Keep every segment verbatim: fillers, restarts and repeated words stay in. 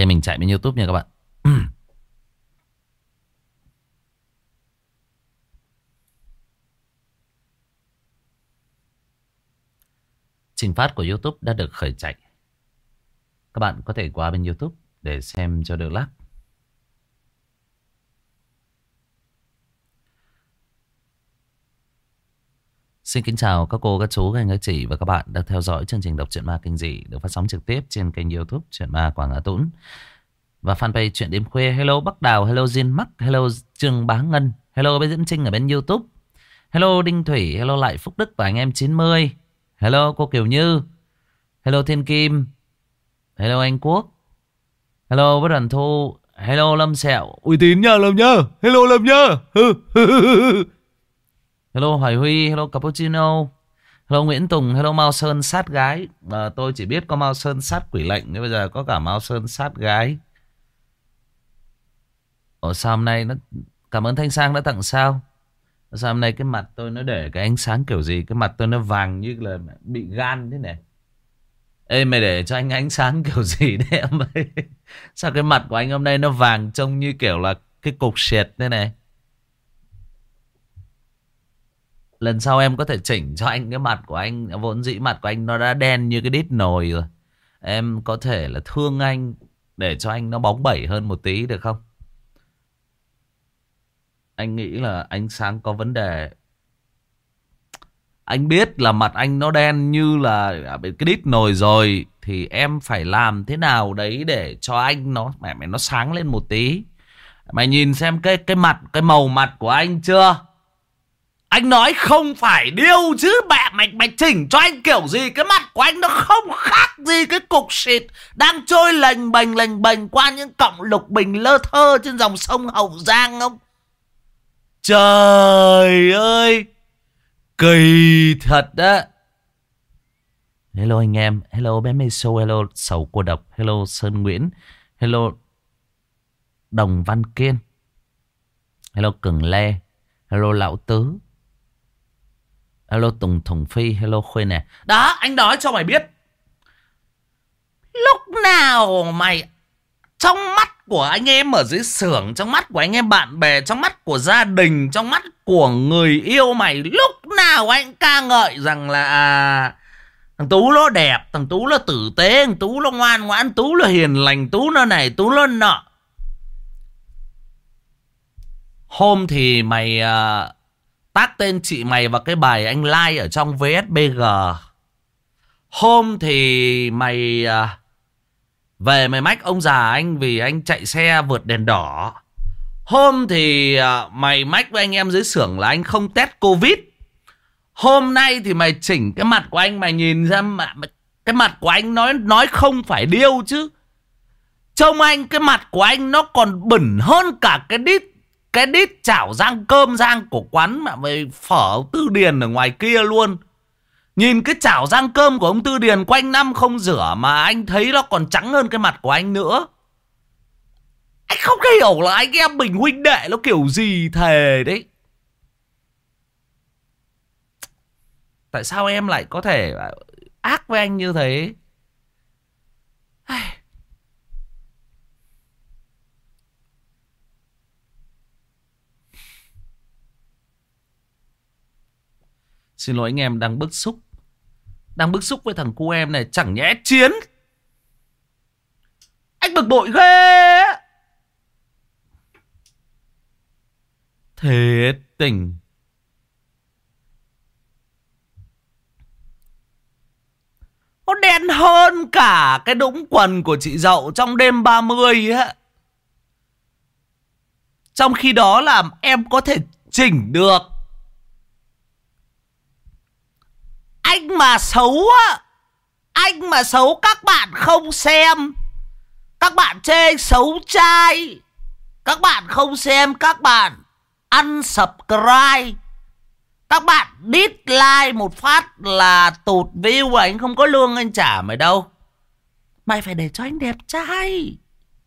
mình chạy bên YouTube nha các bạn. Trình phát của YouTube đã được khởi chạy. Các bạn có thể qua bên YouTube để xem cho được lắc. Xin kính chào các cô, các chú, các anh, các chị và các bạn đang theo dõi chương trình đọc truyện ma kinh dị được phát sóng trực tiếp trên kênh YouTube Truyện Ma Quảng Hà Tũng và fanpage Truyện Đêm Khuya. Hello Bắc Đào, hello Diên Mắc, hello Trương Bá Ngân, hello Bé Diễm Trinh ở bên YouTube, hello Đinh Thủy, hello Lại Phúc Đức và anh em chín mươi, hello cô Kiều Như, hello Thiên Kim, hello anh Quốc, hello Bất Đoàn Thu, hello Lâm Sẹo, uy tín nha Lâm nhá, hello Lâm nhá. Hello Hoài Huy, hello Cappuccino, hello Nguyễn Tùng, hello Mao Sơn sát gái. À, tôi chỉ biết có Mao Sơn sát quỷ lệnh, nhưng bây giờ có cả Mao Sơn sát gái. Ủa sao hôm nay nó... Cảm ơn Thanh Sang đã tặng sao. Sao hôm nay cái mặt tôi nó để cái ánh sáng kiểu gì? Cái mặt tôi nó vàng như là bị gan thế này. Ê mày để cho anh ánh sáng kiểu gì đấy em ơi? Sao cái mặt của anh hôm nay nó vàng trông như kiểu là cái cục sệt thế này? Lần sau em có thể chỉnh cho anh cái mặt của anh. Vốn dĩ mặt của anh nó đã đen như cái đít nồi rồi. Em có thể là thương anh để cho anh nó bóng bẩy hơn một tí được không? Anh nghĩ là ánh sáng có vấn đề. Anh biết là mặt anh nó đen như là cái đít nồi rồi. Thì em phải làm thế nào đấy để cho anh nó mẹ mày nó sáng lên một tí. Mày nhìn xem cái cái mặt, cái màu mặt của anh chưa? Anh nói không phải điêu chứ mẹ mày, mày chỉnh cho anh kiểu gì? Cái mặt của anh nó không khác gì cái cục xịt đang trôi lềnh bềnh lềnh bềnh qua những cọng lục bình lơ thơ trên dòng sông Hậu Giang không? Trời ơi, kỳ thật á. Hello anh em, hello bé Meso, hello Sầu Cô Độc, hello Sơn Nguyễn, hello Đồng Văn Kiên, hello Cường Lê, hello Lão Tứ, hello Tùng Thùng Phi, hello Khuê nè. Đó, anh nói cho mày biết. Lúc nào mày trong mắt của anh em ở dưới xưởng, trong mắt của anh em bạn bè, trong mắt của gia đình, trong mắt của người yêu mày, lúc nào anh ca ngợi rằng là à, thằng Tú nó đẹp, thằng Tú nó tử tế, thằng Tú nó ngoan ngoãn, Tú nó hiền lành, Tú nó này, Tú nó nọ. Hôm thì mày uh, tag tên chị mày vào cái bài anh like ở trong vê ét bê giê. Hôm thì mày uh, về mày mách ông già anh vì anh chạy xe vượt đèn đỏ. Hôm thì uh, mày mách với anh em dưới xưởng là anh không test Covid. Hôm nay thì mày chỉnh cái mặt của anh, mày nhìn ra mà, cái mặt của anh nói nói không phải điêu chứ. Trông anh, cái mặt của anh nó còn bẩn hơn cả cái đít Cái đít chảo rang cơm rang của quán mà về phở Tư Điền ở ngoài kia luôn. Nhìn cái chảo rang cơm của ông Tư Điền quanh năm không rửa mà anh thấy nó còn trắng hơn cái mặt của anh nữa. Anh không hiểu là anh em mình huynh đệ nó kiểu gì thề đấy. Tại sao em lại có thể ác với anh như thế? Xin lỗi anh em đang bức xúc. Đang bức xúc với thằng cu em này. Chẳng nhẽ Chiến. Anh bực bội ghê. Thiệt tình. Nó đen hơn cả cái đũng quần của chị Dậu trong đêm ba mươi á. Trong khi đó là em có thể chỉnh được. Anh mà xấu á, anh mà xấu các bạn không xem. Các bạn chê anh xấu trai. Các bạn không xem, các bạn unsubscribe. Các bạn dislike một phát là tụt view. Anh không có lương anh trả mày đâu. Mày phải để cho anh đẹp trai.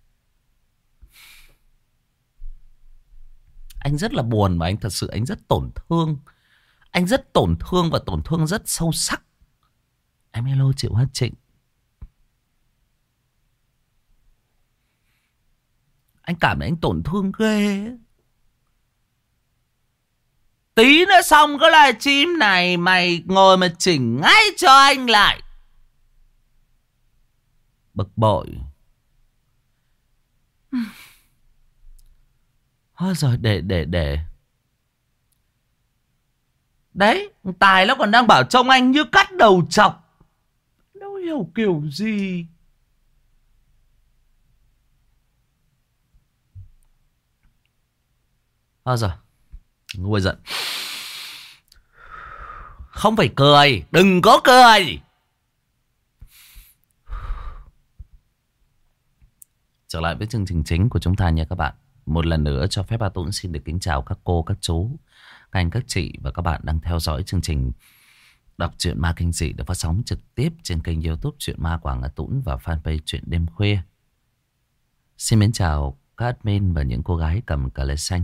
Anh rất là buồn mà anh thật sự anh rất tổn thương. Anh rất tổn thương và tổn thương rất sâu sắc. Em hello Triệu Hát Trịnh. Anh cảm thấy anh tổn thương ghê. Tí nữa xong cái livestream này mày ngồi mà chỉnh ngay cho anh lại. Bực bội. Thôi rồi để để để. Đấy, Tài nó còn đang bảo trông anh như cắt đầu chọc. Đâu hiểu kiểu gì. Thôi rồi, nguôi giận. Không phải cười, đừng có cười. Trở lại với chương trình chính của chúng ta nha các bạn. Một lần nữa cho phép Bá Tũng xin được kính chào các cô, các chú, các anh, các chị và các bạn đang theo dõi chương trình đọc truyện ma kinh dị được phát sóng trực tiếp trên kênh YouTube Truyện Ma Quảng Bá Tũng và fanpage Truyện Đêm Khuya. Xin mến chào các admin và những cô gái cầm cờ lê xanh.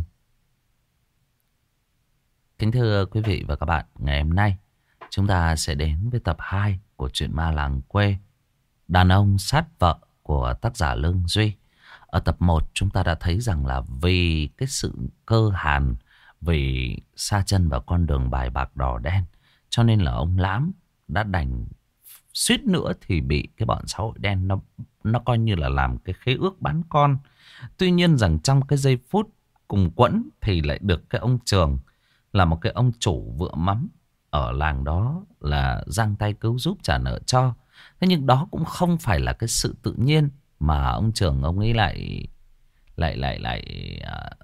Kính thưa quý vị và các bạn, ngày hôm nay chúng ta sẽ đến với tập hai của truyện ma làng quê Đàn ông sát vợ của tác giả Lương Duy. Ở tập một chúng ta đã thấy rằng là vì cái sự cơ hàn, vì sa chân vào con đường bài bạc đỏ đen, cho nên là ông Lãm đã đành suýt nữa thì bị cái bọn xã hội đen nó nó coi như là làm cái khế ước bán con. Tuy nhiên rằng trong cái giây phút cùng quẫn thì lại được cái ông Trường là một cái ông chủ vựa mắm ở làng đó là giang tay cứu giúp trả nợ cho. Thế nhưng đó cũng không phải là cái sự tự nhiên mà ông Trường ông ấy lại lại lại lại uh,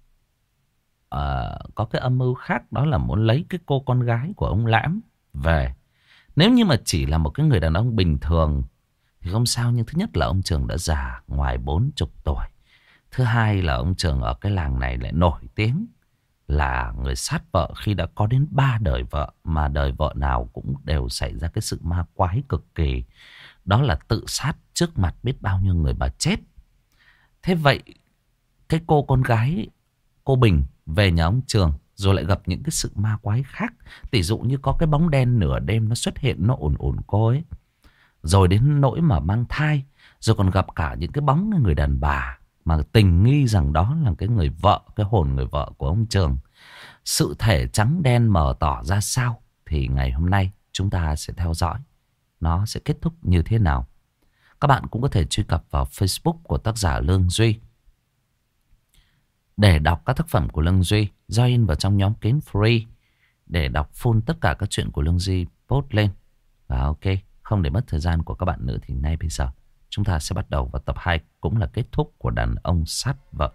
uh, có cái âm mưu khác, đó là muốn lấy cái cô con gái của ông Lãm về. Nếu như mà chỉ là một cái người đàn ông bình thường thì không sao, nhưng thứ nhất là ông Trường đã già ngoài bốn chục tuổi. Thứ hai là ông Trường ở cái làng này lại nổi tiếng là người sát vợ khi đã có đến ba đời vợ, mà đời vợ nào cũng đều xảy ra cái sự ma quái cực kỳ. Đó là tự sát trước mặt biết bao nhiêu người bà chết. Thế vậy cái cô con gái, cô Bình về nhà ông Trường rồi lại gặp những cái sự ma quái khác. Tỷ dụ như có cái bóng đen nửa đêm nó xuất hiện, nó ồn ồn cô ấy. Rồi đến nỗi mà mang thai. Rồi còn gặp cả những cái bóng người đàn bà mà tình nghi rằng đó là cái người vợ, cái hồn người vợ của ông Trường. Sự thể trắng đen mờ tỏ ra sao thì ngày hôm nay chúng ta sẽ theo dõi nó sẽ kết thúc như thế nào. Các bạn cũng có thể truy cập vào Facebook của tác giả Lương Duy để đọc các tác phẩm của Lương Duy. Join vào trong nhóm kín free để đọc full tất cả các chuyện của Lương Duy post lên. Và ok, không để mất thời gian của các bạn nữa thì ngay bây giờ chúng ta sẽ bắt đầu vào tập hai, cũng là kết thúc của Đàn Ông Sát Vợ.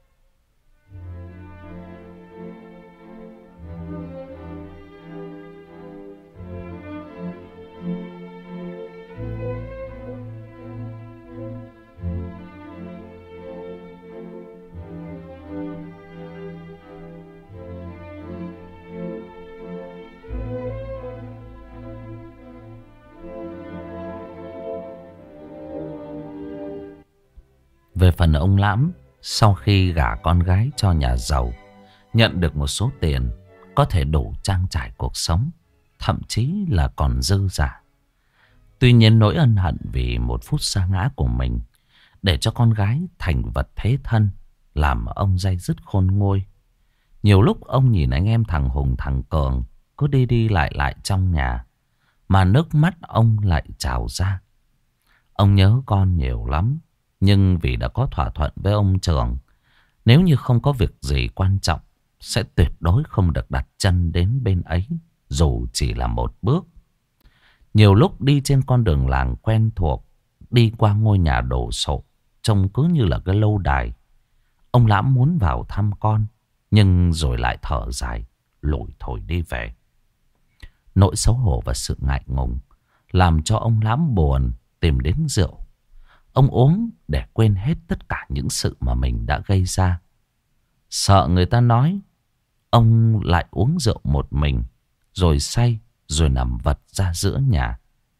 Về phần ông Lãm, sau khi gả con gái cho nhà giàu, nhận được một số tiền có thể đủ trang trải cuộc sống, thậm chí là còn dư giả. Tuy nhiên nỗi ân hận vì một phút sa ngã của mình để cho con gái thành vật thế thân làm ông day dứt khôn nguôi. Nhiều lúc ông nhìn anh em thằng Hùng thằng Cường cứ đi đi lại lại trong nhà mà nước mắt ông lại trào ra. Ông nhớ con nhiều lắm. Nhưng vì đã có thỏa thuận với ông Trường, nếu như không có việc gì quan trọng, sẽ tuyệt đối không được đặt chân đến bên ấy, dù chỉ là một bước. Nhiều lúc đi trên con đường làng quen thuộc, đi qua ngôi nhà đổ sộ, trông cứ như là cái lâu đài. Ông Lãm muốn vào thăm con, nhưng rồi lại thở dài, lủi thổi đi về. Nỗi xấu hổ và sự ngại ngùng làm cho ông Lãm buồn, tìm đến rượu. Ông uống để quên hết tất cả những sự mà mình đã gây ra. Sợ người ta nói, ông lại uống rượu một mình, rồi say, rồi nằm vật ra giữa nhà.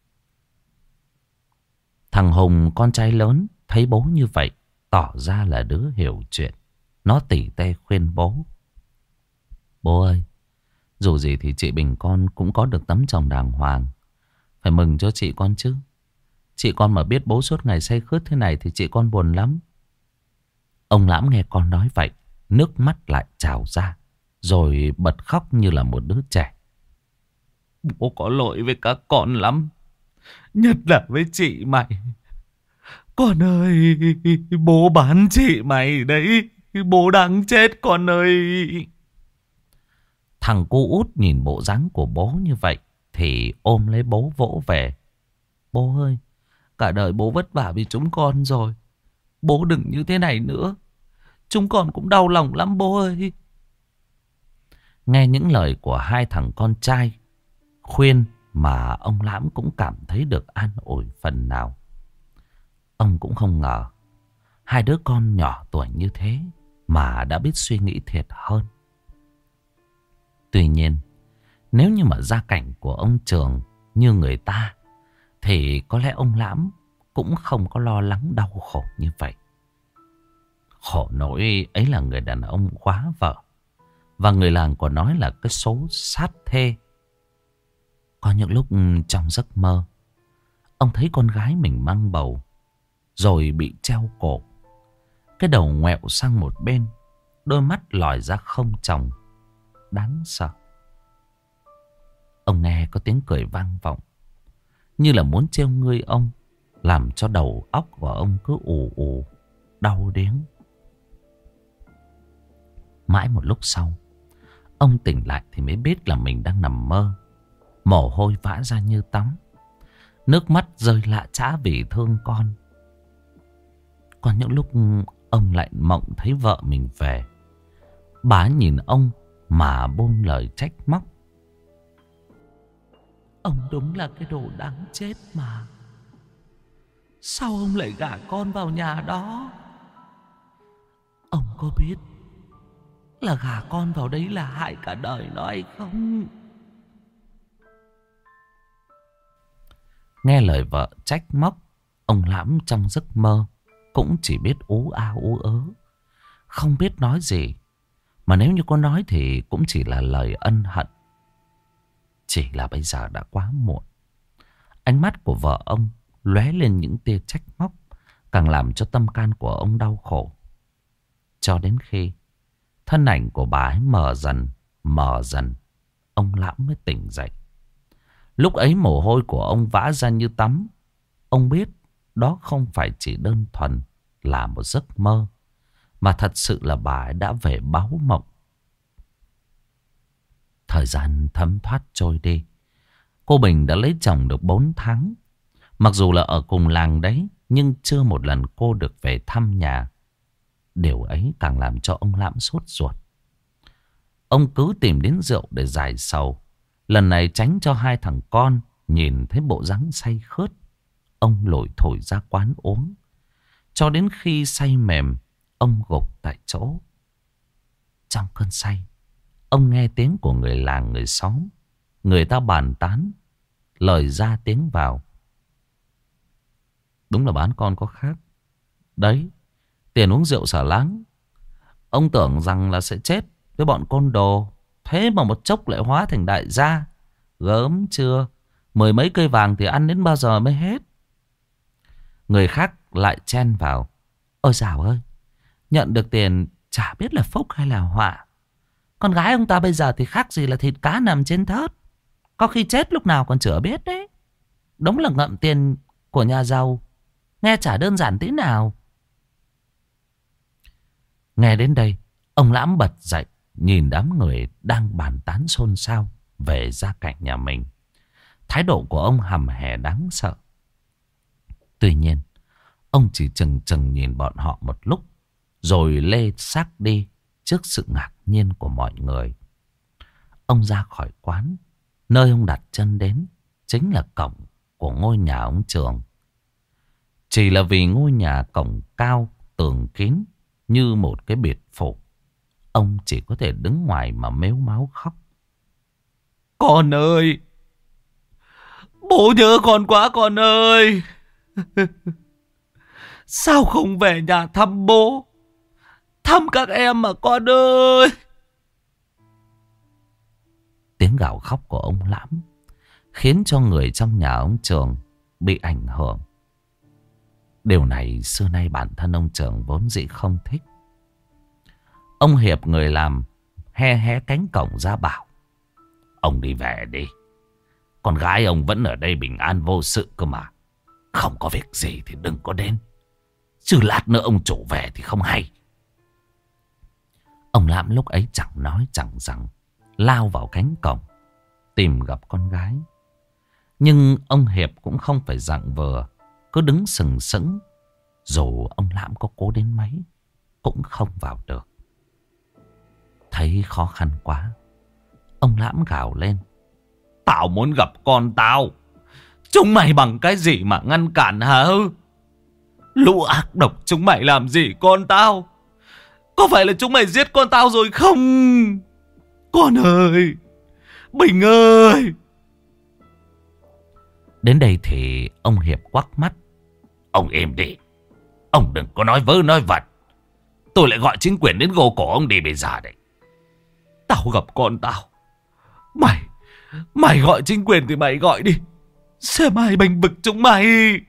Thằng Hùng, con trai lớn, thấy bố như vậy, tỏ ra là đứa hiểu chuyện. Nó tỉ tê khuyên bố. Bố ơi, dù gì thì chị Bình con cũng có được tấm chồng đàng hoàng. Phải mừng cho chị con chứ. Chị con mà biết bố suốt ngày say khướt thế này thì chị con buồn lắm. Ông Lãm nghe con nói vậy, nước mắt lại trào ra, rồi bật khóc như là một đứa trẻ. Bố có lỗi với các con lắm, nhất là với chị mày. Con ơi, bố bán chị mày đấy, bố đáng chết con ơi. Thằng cu út nhìn bộ dáng của bố như vậy thì ôm lấy bố vỗ về. Bố ơi, cả đời bố vất vả vì chúng con rồi, bố đừng như thế này nữa. Chúng con cũng đau lòng lắm bố ơi. Nghe những lời của hai thằng con trai khuyên mà ông Lãm cũng cảm thấy được an ủi phần nào. Ông cũng không ngờ hai đứa con nhỏ tuổi như thế mà đã biết suy nghĩ thiệt hơn. Tuy nhiên, nếu như mà gia cảnh của ông Trường như người ta thì có lẽ ông Lãm cũng không có lo lắng đau khổ như vậy. Khổ nỗi ấy là người đàn ông quá vợ, và người làng còn nói là cái số sát thê. Có những lúc trong giấc mơ, ông thấy con gái mình mang bầu, rồi bị treo cổ, cái đầu ngoẹo sang một bên, đôi mắt lòi ra không tròng, đáng sợ. Ông nghe có tiếng cười vang vọng, như là muốn trêu ngươi ông, làm cho đầu óc của ông cứ ù ù, đau điếng. Mãi một lúc sau, ông tỉnh lại thì mới biết là mình đang nằm mơ. Mồ hôi vã ra như tắm, nước mắt rơi lạ chã vì thương con. Còn những lúc ông lại mộng thấy vợ mình về, bà nhìn ông mà buông lời trách móc. Ông đúng là cái đồ đáng chết mà. Sao ông lại gả con vào nhà đó? Ông có biết là gả con vào đấy là hại cả đời nó hay không? Nghe lời vợ trách móc, ông Lãm trong giấc mơ cũng chỉ biết ú a ú ớ, không biết nói gì. Mà nếu như có nói thì cũng chỉ là lời ân hận. Chỉ là bây giờ đã quá muộn. Ánh mắt của vợ ông lóe lên những tia trách móc, càng làm cho tâm can của ông đau khổ. Cho đến khi thân ảnh của bà ấy mờ dần, mờ dần, ông Lãm mới tỉnh dậy. Lúc ấy mồ hôi của ông vã ra như tắm. Ông biết đó không phải chỉ đơn thuần là một giấc mơ, mà thật sự là bà ấy đã về báo mộng. Thời gian thấm thoát trôi đi. Cô Bình đã lấy chồng được bốn tháng. Mặc dù là ở cùng làng đấy, nhưng chưa một lần cô được về thăm nhà. Điều ấy càng làm cho ông Lãm sốt ruột. Ông cứ tìm đến rượu để giải sầu. Lần này tránh cho hai thằng con nhìn thấy bộ dáng say khướt, ông lủi thổi ra quán uống. Cho đến khi say mềm, ông gục tại chỗ. Trong cơn say, ông nghe tiếng của người làng người xóm, người ta bàn tán, lời ra tiếng vào. Đúng là bán con có khác. Đấy, tiền uống rượu xả láng. Ông tưởng rằng là sẽ chết với bọn côn đồ, thế mà một chốc lại hóa thành đại gia. Gớm chưa? Mười mấy cây vàng thì ăn đến bao giờ mới hết? Người khác lại chen vào. Ôi dào ơi, nhận được tiền chả biết là phúc hay là họa. Con gái ông ta bây giờ thì khác gì là thịt cá nằm trên thớt, có khi chết lúc nào còn chửa biết đấy. Đúng là ngậm tiền của nhà giàu, nghe chả đơn giản tí nào. Nghe đến đây, ông Lãm bật dậy, nhìn đám người đang bàn tán xôn xao về gia cảnh nhà mình. Thái độ của ông hầm hè đáng sợ. Tuy nhiên, ông chỉ chừng chừng nhìn bọn họ một lúc, rồi lê xác đi trước sự ngạc nhiên của mọi người. Ông ra khỏi quán, nơi ông đặt chân đến chính là cổng của ngôi nhà ông Trường. Chỉ là vì ngôi nhà cổng cao, tường kín như một cái biệt phủ, ông chỉ có thể đứng ngoài mà mếu máo khóc. Con ơi! Bố nhớ con quá con ơi! Sao không về nhà thăm bố, thăm các em mà con ơi! Tiếng gào khóc của ông Lãm khiến cho người trong nhà ông Trường bị ảnh hưởng. Điều này xưa nay bản thân ông Trường vốn dĩ không thích. Ông Hiệp người làm he hé cánh cổng ra bảo: ông đi về đi. Con gái ông vẫn ở đây bình an vô sự cơ mà. Không có việc gì thì đừng có đến, chứ lát nữa ông chủ về thì không hay. Ông Lãm lúc ấy chẳng nói chẳng rằng, lao vào cánh cổng tìm gặp con gái. Nhưng ông Hiệp cũng không phải dạng vừa, cứ đứng sừng sững. Dù ông Lãm có cố đến mấy cũng không vào được. Thấy khó khăn quá, ông Lãm gào lên: tao muốn gặp con tao. Chúng mày bằng cái gì mà ngăn cản hả? Lũ ác độc chúng mày làm gì con tao? Có phải là chúng mày giết con tao rồi không? Con ơi, Bình ơi. Đến đây thì ông Hiệp quắc mắt: ông im đi. Ông đừng có nói vớ nói vẩn. Tôi lại gọi chính quyền đến gô cổ ông đi bây giờ đấy. Tao gặp con tao. Mày Mày gọi chính quyền thì mày gọi đi, xem ai bênh vực chúng mày.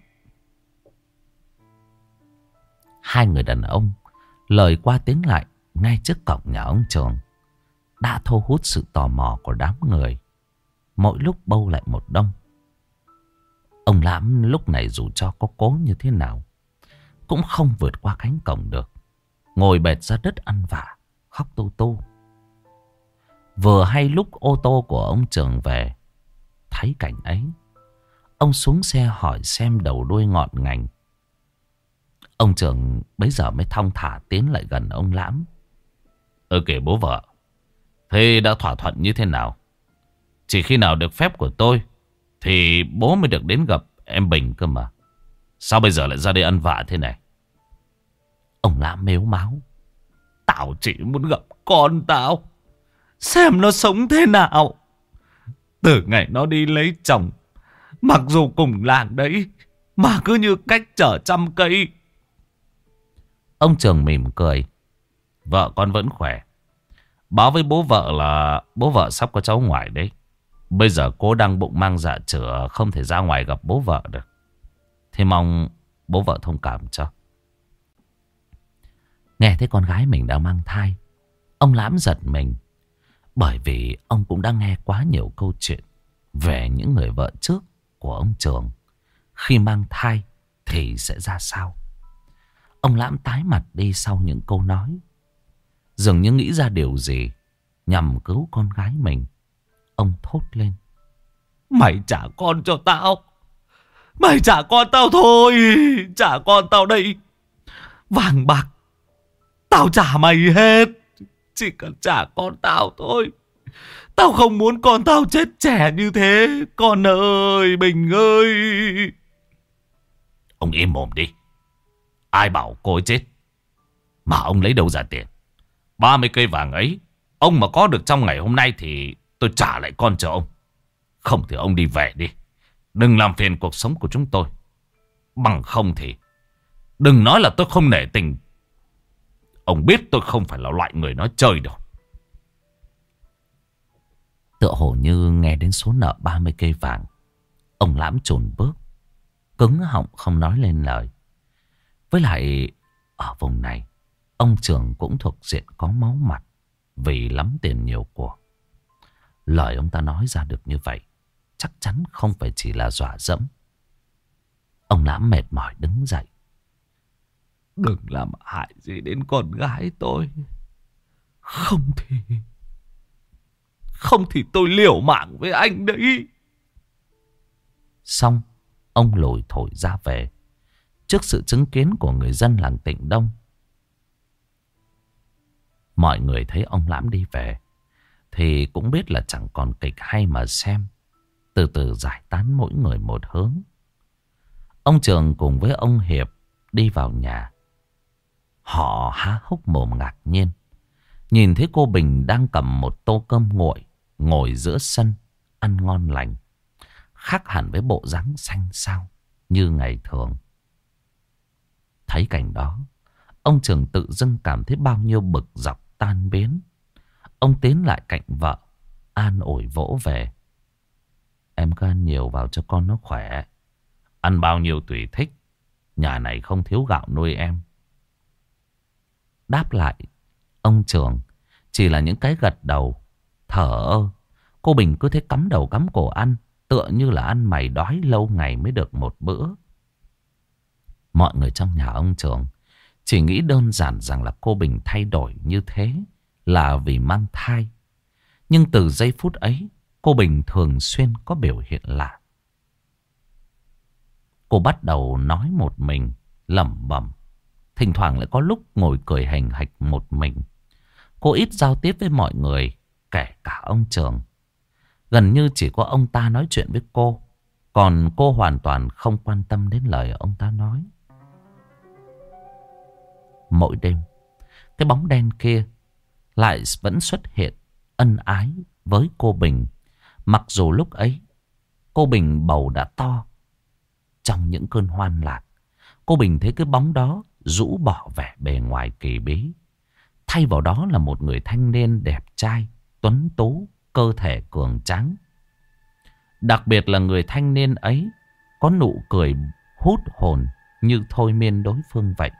Hai người đàn ông lời qua tiếng lại ngay trước cổng nhà ông Trường đã thu hút sự tò mò của đám người. Mỗi lúc bâu lại một đông. Ông Lãm lúc này dù cho có cố như thế nào cũng không vượt qua cánh cổng được, ngồi bệt ra đất ăn vạ, khóc tu tu. Vừa hay lúc ô tô của ông Trường về, thấy cảnh ấy, ông xuống xe hỏi xem đầu đuôi ngọn ngành. Ông Trường bấy giờ mới thong thả tiến lại gần ông Lãm: Ơ kìa bố vợ, thế đã thỏa thuận như thế nào? Chỉ khi nào được phép của tôi thì bố mới được đến gặp em Bình cơ mà. Sao bây giờ lại ra đây ăn vạ thế này? Ông Lãm mếu máo: tao chỉ muốn gặp con tao, xem nó sống thế nào. Từ ngày nó đi lấy chồng, mặc dù cùng làng đấy mà cứ như cách chở trăm cây. Ông Trường mỉm cười: vợ con vẫn khỏe. Báo với bố vợ là bố vợ sắp có cháu ngoại đấy. Bây giờ cô đang bụng mang dạ chửa, không thể ra ngoài gặp bố vợ được. Thì mong bố vợ thông cảm cho. Nghe thấy con gái mình đang mang thai, ông Lãm giật mình. Bởi vì ông cũng đã nghe quá nhiều câu chuyện về những người vợ trước của ông Trường. Khi mang thai thì sẽ ra sao? Ông Lãm tái mặt đi sau những câu nói. Dường như nghĩ ra điều gì nhằm cứu con gái mình. Ông thốt lên: mày trả con cho tao. Mày trả con tao thôi. Trả con tao đây. Vàng bạc tao trả mày hết. Chỉ cần trả con tao thôi. Tao không muốn con tao chết trẻ như thế. Con ơi, Bình ơi. Ông im mồm đi. Ai bảo cô ấy chết? Mà ông lấy đâu ra tiền? ba mươi cây vàng ấy ông mà có được trong ngày hôm nay thì tôi trả lại con cho ông. Không thì ông đi về đi. Đừng làm phiền cuộc sống của chúng tôi. Bằng không thì đừng nói là tôi không nể tình. Ông biết tôi không phải là loại người nói chơi đâu. Tựa hồ như nghe đến số nợ ba mươi cây vàng, ông Lãm chùn bước, cứng họng không nói lên lời. Với lại ở vùng này, ông Trường cũng thuộc diện có máu mặt vì lắm tiền nhiều của. Lời ông ta nói ra được như vậy chắc chắn không phải chỉ là dọa dẫm. Ông Lãm mệt mỏi đứng dậy: đừng làm hại gì đến con gái tôi. Không thì Không thì tôi liều mạng với anh đấy. Xong, ông lủi thổi ra về trước sự chứng kiến của người dân làng Tịnh Đông. Mọi người thấy ông Lãm đi về thì cũng biết là chẳng còn kịch hay mà xem. Từ từ giải tán mỗi người một hướng. Ông Trường cùng với ông Hiệp đi vào nhà. Họ há hốc mồm ngạc nhiên nhìn thấy cô Bình đang cầm một tô cơm nguội ngồi giữa sân ăn ngon lành, khác hẳn với bộ dáng xanh xao như ngày thường. Thấy cảnh đó, ông Trường tự dưng cảm thấy bao nhiêu bực dọc tan biến. Ông tiến lại cạnh vợ, an ủi vỗ về: em cứ ăn nhiều vào cho con nó khỏe. Ăn bao nhiêu tùy thích. Nhà này không thiếu gạo nuôi em. Đáp lại, Ông trưởng chỉ là những cái gật đầu, thở ơ. Cô Bình cứ thế cắm đầu cắm cổ ăn, tựa như là ăn mày đói lâu ngày mới được một bữa. Mọi người trong nhà ông trưởng chỉ nghĩ đơn giản rằng là cô Bình thay đổi như thế là vì mang thai. Nhưng từ giây phút ấy, cô Bình thường xuyên có biểu hiện lạ. Cô bắt đầu nói một mình, lẩm bẩm. Thỉnh thoảng lại có lúc ngồi cười hành hạch một mình. Cô ít giao tiếp với mọi người, kể cả ông trưởng. Gần như chỉ có ông ta nói chuyện với cô, còn cô hoàn toàn không quan tâm đến lời ông ta nói. Mỗi đêm, cái bóng đen kia lại vẫn xuất hiện ân ái với cô Bình. Mặc dù lúc ấy cô Bình bầu đã to. Trong những cơn hoan lạc, cô Bình thấy cái bóng đó rũ bỏ vẻ bề ngoài kỳ bí. Thay vào đó là một người thanh niên đẹp trai, tuấn tú, cơ thể cường tráng. Đặc biệt là người thanh niên ấy có nụ cười hút hồn như thôi miên đối phương vậy.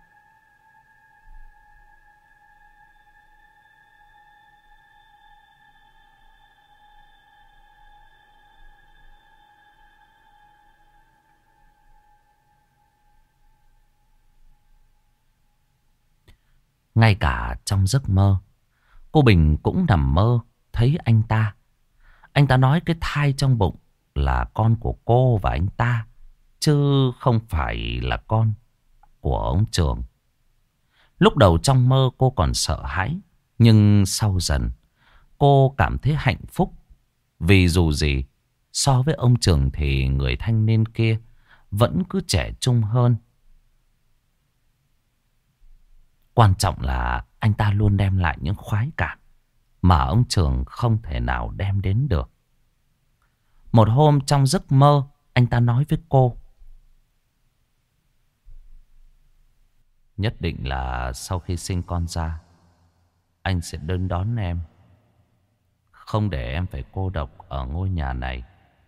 Ngay cả trong giấc mơ, cô Bình cũng nằm mơ thấy anh ta. Anh ta nói cái thai trong bụng là con của cô và anh ta, chứ không phải là con của ông trưởng. Lúc đầu trong mơ cô còn sợ hãi, nhưng sau dần cô cảm thấy hạnh phúc. Vì dù gì, so với ông trưởng thì người thanh niên kia vẫn cứ trẻ trung hơn. Quan trọng là anh ta luôn đem lại những khoái cảm mà ông trưởng không thể nào đem đến được. Một hôm trong giấc mơ, anh ta nói với cô: nhất định là sau khi sinh con ra, anh sẽ đến đón em, không để em phải cô độc ở ngôi nhà này.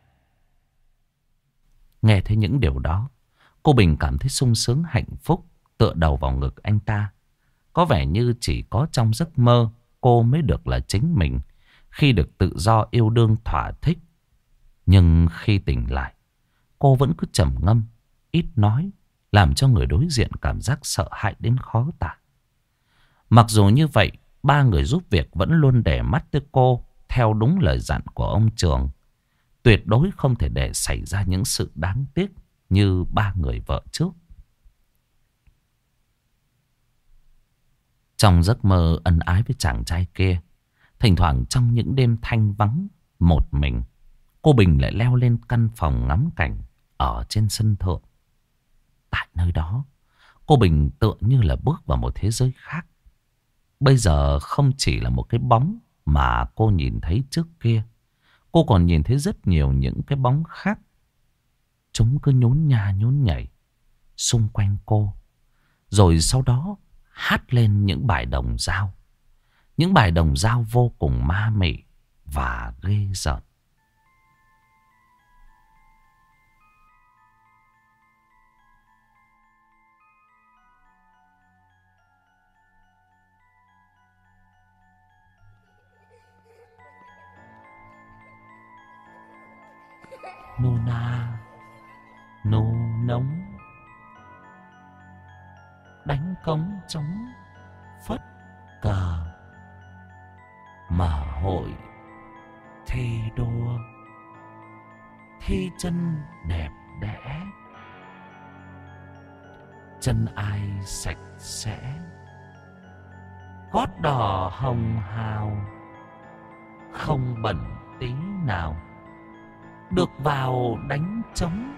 Nghe thấy những điều đó, cô Bình cảm thấy sung sướng hạnh phúc, tựa đầu vào ngực anh ta. Có vẻ như chỉ có trong giấc mơ cô mới được là chính mình, khi được tự do yêu đương thỏa thích. Nhưng khi tỉnh lại, cô vẫn cứ trầm ngâm, ít nói, làm cho người đối diện cảm giác sợ hãi đến khó tả. Mặc dù như vậy, ba người giúp việc vẫn luôn để mắt tới cô, theo đúng lời dặn của ông trưởng. Tuyệt đối không thể để xảy ra những sự đáng tiếc như ba người vợ trước. Trong giấc mơ ân ái với chàng trai kia, thỉnh thoảng trong những đêm thanh vắng một mình, cô Bình lại leo lên căn phòng ngắm cảnh ở trên sân thượng. Tại nơi đó, cô Bình tựa như là bước vào một thế giới khác. Bây giờ không chỉ là một cái bóng mà cô nhìn thấy trước kia, cô còn nhìn thấy rất nhiều những cái bóng khác. Chúng cứ nhún nha nhún nhảy xung quanh cô, rồi sau đó hát lên những bài đồng dao. Những bài đồng dao vô cùng ma mị và ghê rợn. Nô na, nô nống, đánh cống trống phất cờ, mở hội thi đua, thi chân đẹp đẽ, chân ai sạch sẽ, gót đỏ hồng hào, không bẩn tí nào, được vào đánh trống.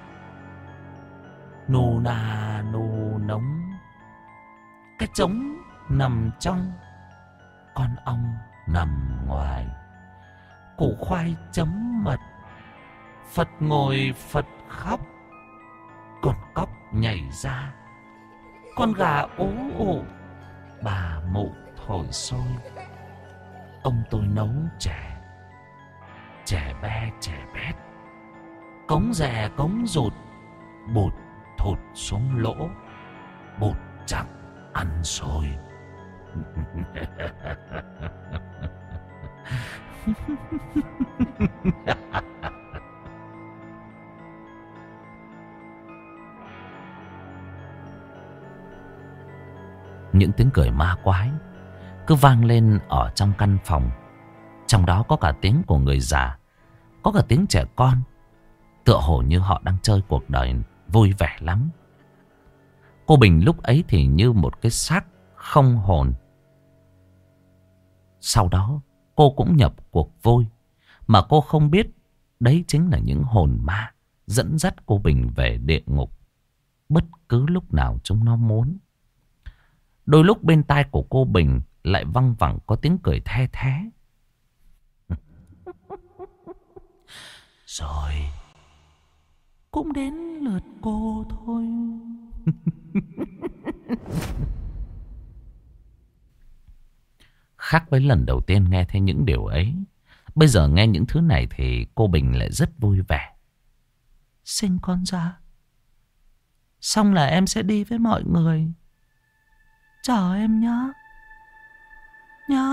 Nô na nô nống, cái trống nằm trong, con ong nằm ngoài, củ khoai chấm mật, Phật ngồi Phật khóc, con cóc nhảy ra, con gà ú ụ, bà mụ thổi sôi. Ông tôi nấu chè, chè be chè bét, cống rè cống rụt, bụt thụt xuống lỗ, bụt chẳng ăn xôi, Những tiếng cười ma quái cứ vang lên ở trong căn phòng. Trong đó có cả tiếng của người già, có cả tiếng trẻ con. Tựa hồ như họ đang chơi cuộc đời vui vẻ lắm. Cô Bình lúc ấy thì như một cái xác không hồn. Sau đó cô cũng nhập cuộc vui, mà cô không biết đấy chính là những hồn ma dẫn dắt cô Bình về địa ngục bất cứ lúc nào chúng nó muốn. Đôi lúc bên tai của cô Bình lại văng vẳng có tiếng cười the thé. Rồi cũng đến lượt cô thôi. Khác với lần đầu tiên nghe thấy những điều ấy, bây giờ nghe những thứ này thì cô Bình lại rất vui vẻ. Sinh con ra, xong là em sẽ đi với mọi người. Chờ em nhá. Nhá.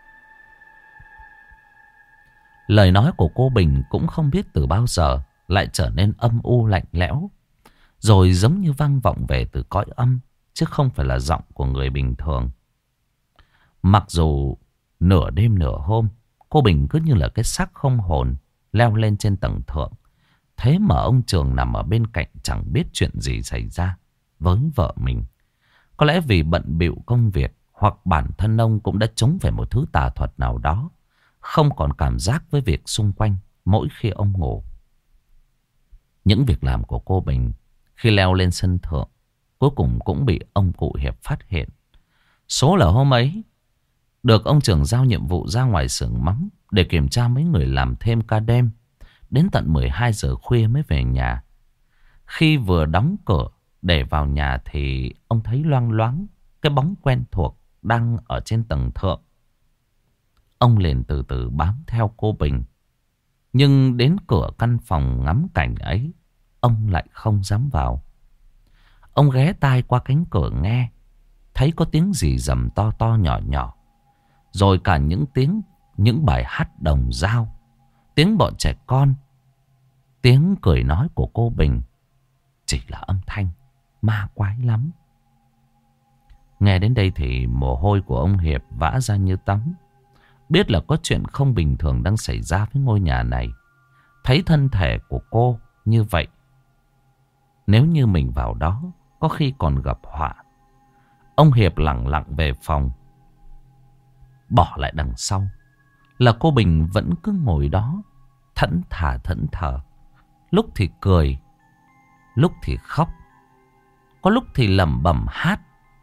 Lời nói của cô Bình cũng không biết từ bao giờ lại trở nên âm u lạnh lẽo, rồi giống như vang vọng về từ cõi âm, chứ không phải là giọng của người bình thường. Mặc dù nửa đêm nửa hôm, cô Bình cứ như là cái xác không hồn leo lên trên tầng thượng. Thế mà ông Trường nằm ở bên cạnh chẳng biết chuyện gì xảy ra với vợ mình. Có lẽ vì bận bịu công việc, hoặc bản thân ông cũng đã trúng phải một thứ tà thuật nào đó, không còn cảm giác với việc xung quanh mỗi khi ông ngủ. Những việc làm của cô Bình khi leo lên sân thượng cuối cùng cũng bị ông cụ Hiệp phát hiện. Số là hôm ấy được ông trưởng giao nhiệm vụ ra ngoài xưởng mắm để kiểm tra mấy người làm thêm ca đêm. Đến tận mười hai giờ khuya mới về nhà. Khi vừa đóng cửa để vào nhà thì ông thấy loang loáng cái bóng quen thuộc đang ở trên tầng thượng. Ông liền từ từ bám theo cô Bình. Nhưng đến cửa căn phòng ngắm cảnh ấy, ông lại không dám vào. Ông ghé tai qua cánh cửa nghe, thấy có tiếng gì rầm to to nhỏ nhỏ. Rồi cả những tiếng, những bài hát đồng dao, tiếng bọn trẻ con, tiếng cười nói của cô Bình. Chỉ là âm thanh ma quái lắm. Nghe đến đây thì mồ hôi của ông Hiệp vã ra như tắm. Biết là có chuyện không bình thường đang xảy ra với ngôi nhà này. Thấy thân thể của cô như vậy, nếu như mình vào đó có khi còn gặp họa. Ông Hiệp lẳng lặng về phòng. Bỏ lại đằng sau là cô Bình vẫn cứ ngồi đó, thẫn thả thẫn thờ. Lúc thì cười, lúc thì khóc, có lúc thì lẩm bẩm hát.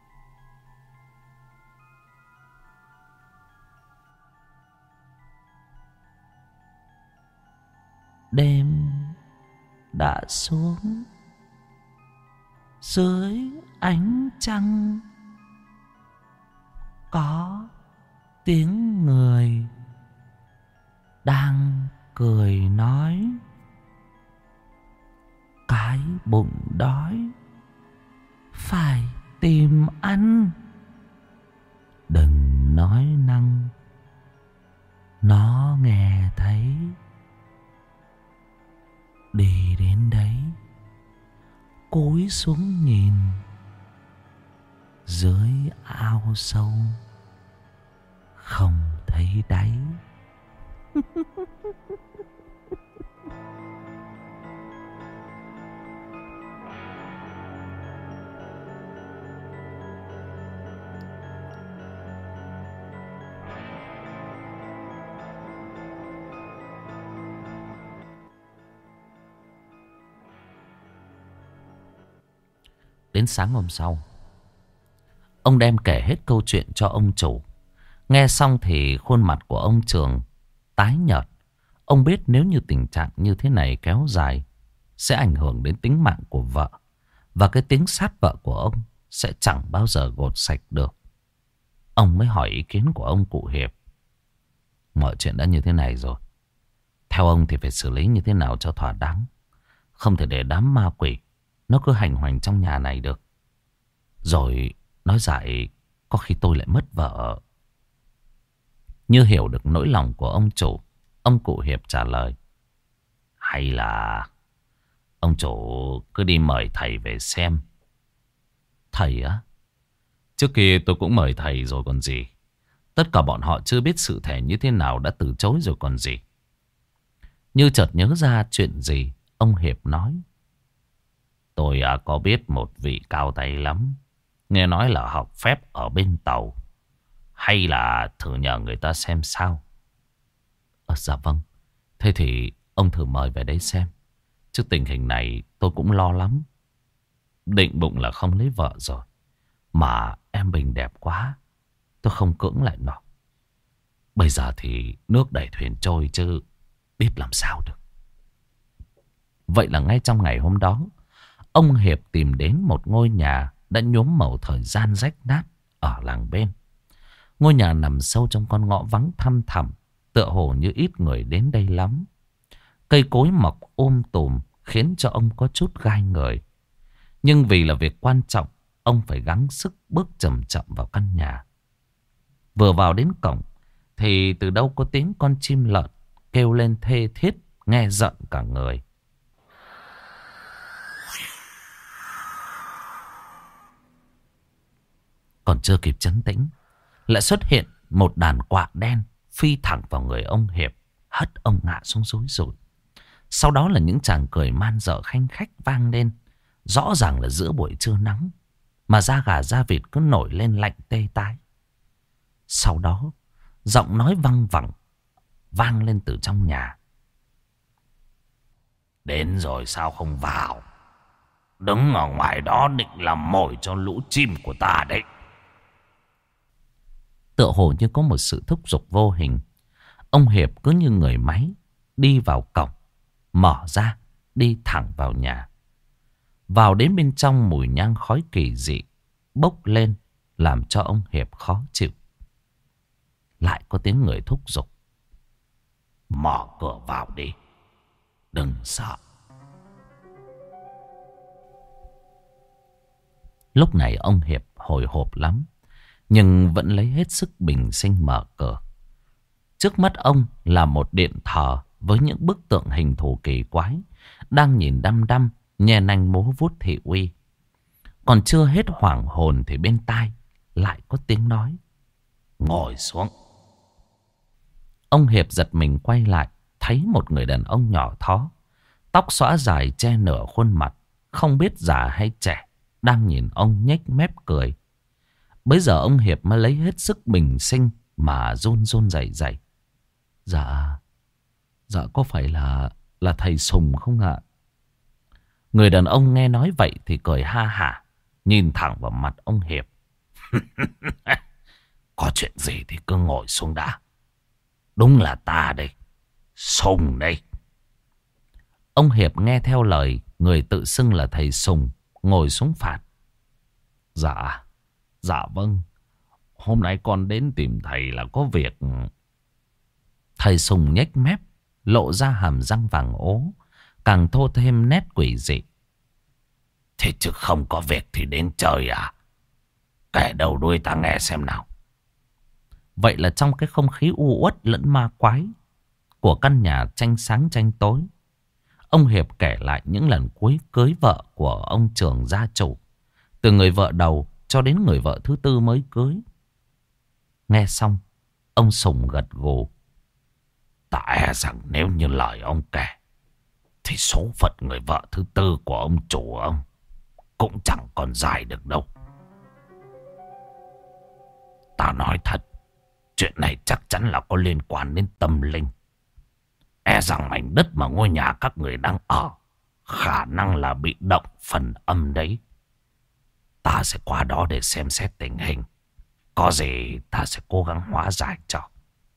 Đêm đã xuống, dưới ánh trăng có tiếng người đang cười nói. Cái bụng đói phải tìm ăn, đừng nói năng, nó nghe thấy. Đi đến đấy, cúi xuống nhìn, dưới ao sâu không thấy đáy. Đến sáng hôm sau, ông đem kể hết câu chuyện cho ông chủ. Nghe xong thì khuôn mặt của ông Trường tái nhợt. Ông biết nếu như tình trạng như thế này kéo dài sẽ ảnh hưởng đến tính mạng của vợ. Và cái tính sát vợ của ông sẽ chẳng bao giờ gột sạch được. Ông mới hỏi ý kiến của ông cụ Hiệp. Mọi chuyện đã như thế này rồi, theo ông thì phải xử lý như thế nào cho thỏa đáng. Không thể để đám ma quỷ nó cứ hành hoành trong nhà này được. Rồi nói dại có khi tôi lại mất vợ. Như hiểu được nỗi lòng của ông chủ, ông cụ Hiệp trả lời. Hay là ông chủ cứ đi mời thầy về xem. Thầy á? Trước kia tôi cũng mời thầy rồi còn gì. Tất cả bọn họ chưa biết sự thể như thế nào đã từ chối rồi còn gì. Như chợt nhớ ra chuyện gì, ông Hiệp nói. Tôi à, có biết một vị cao tay lắm. Nghe nói là học phép ở bên Tàu. Hay là thử nhờ người ta xem sao? À, dạ vâng. Thế thì ông thử mời về đây xem. Trước tình hình này tôi cũng lo lắm. Định bụng là không lấy vợ rồi. Mà em Bình đẹp quá, tôi không cưỡng lại nổi. Bây giờ thì nước đẩy thuyền trôi chứ biết làm sao được. Vậy là ngay trong ngày hôm đó, ông Hiệp tìm đến một ngôi nhà đã nhuốm màu thời gian rách nát ở làng bên. Ngôi nhà nằm sâu trong con ngõ vắng thăm thẳm, tựa hồ như ít người đến đây lắm. Cây cối mọc um tùm khiến cho ông có chút gai người. Nhưng vì là việc quan trọng, ông phải gắng sức bước chậm chậm vào căn nhà. Vừa vào đến cổng thì từ đâu có tiếng con chim lợn kêu lên thê thiết, nghe giận cả người. Còn chưa kịp trấn tĩnh, lại xuất hiện một đàn quạ đen phi thẳng vào người ông Hiệp, hất ông ngã xuống rúi rụi. Sau đó là những tràng cười man dợ khanh khách vang lên. Rõ ràng là giữa buổi trưa nắng, mà da gà da vịt cứ nổi lên lạnh tê tái. Sau đó, giọng nói văng vẳng vang lên từ trong nhà. Đến rồi sao không vào? Đứng ở ngoài đó định làm mồi cho lũ chim của ta đấy. Tựa hồ như có một sự thúc giục vô hình. Ông Hiệp cứ như người máy đi vào cổng, mở ra, đi thẳng vào nhà. Vào đến bên trong, mùi nhang khói kỳ dị bốc lên làm cho ông Hiệp khó chịu. Lại có tiếng người thúc giục. Mở cửa vào đi, đừng sợ. Lúc này ông Hiệp hồi hộp lắm, nhưng vẫn lấy hết sức bình sinh mở cửa. Trước mắt ông là một điện thờ với những bức tượng hình thù kỳ quái, đang nhìn đăm đăm, nhe nanh múa vuốt thị uy. Còn chưa hết hoảng hồn thì bên tai lại có tiếng nói. Ngồi xuống. Ông Hiệp giật mình quay lại, thấy một người đàn ông nhỏ thó, tóc xõa dài che nửa khuôn mặt, không biết già hay trẻ, đang nhìn ông nhếch mép cười. Bây giờ ông Hiệp mới lấy hết sức bình sinh mà run run rẩy rẩy. Dạ, dạ có phải là là thầy Sùng không ạ? Người đàn ông nghe nói vậy thì cười ha hả, nhìn thẳng vào mặt ông Hiệp. Có chuyện gì thì cứ ngồi xuống đã. Đúng là ta đây, Sùng đây. Ông Hiệp nghe theo lời người tự xưng là thầy Sùng, ngồi xuống phạt. Dạ, dạ vâng. Hôm nay con đến tìm thầy là có việc. Thầy Sùng nhếch mép, lộ ra hàm răng vàng ố, càng thô thêm nét quỷ dị. Thế chứ không có việc thì đến chơi à? Kể đầu đuôi ta nghe xem nào. Vậy là trong cái không khí u uất lẫn ma quái của căn nhà tranh sáng tranh tối, ông Hiệp kể lại những lần cuối cưới vợ của ông Trường gia chủ, từ người vợ đầu cho đến người vợ thứ tư mới cưới. Nghe xong, ông Sùng gật gù. Ta e rằng nếu như lời ông kể, thì số phận người vợ thứ tư của ông chủ ông cũng chẳng còn dài được đâu. Ta nói thật, chuyện này chắc chắn là có liên quan đến tâm linh. E rằng mảnh đất mà ngôi nhà các người đang ở khả năng là bị động phần âm đấy. Ta sẽ qua đó để xem xét tình hình. Có gì ta sẽ cố gắng hóa giải cho.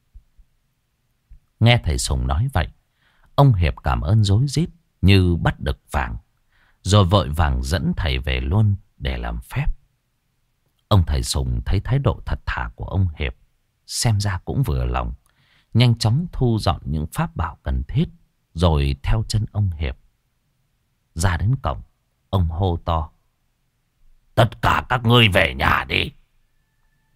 Nghe thầy Sùng nói vậy, ông Hiệp cảm ơn rối rít như bắt được vàng, rồi vội vàng dẫn thầy về luôn để làm phép. Ông thầy Sùng thấy thái độ thật thà của ông Hiệp, xem ra cũng vừa lòng, nhanh chóng thu dọn những pháp bảo cần thiết, rồi theo chân ông Hiệp. Ra đến cổng, ông hô to. Tất cả các ngươi về nhà đi.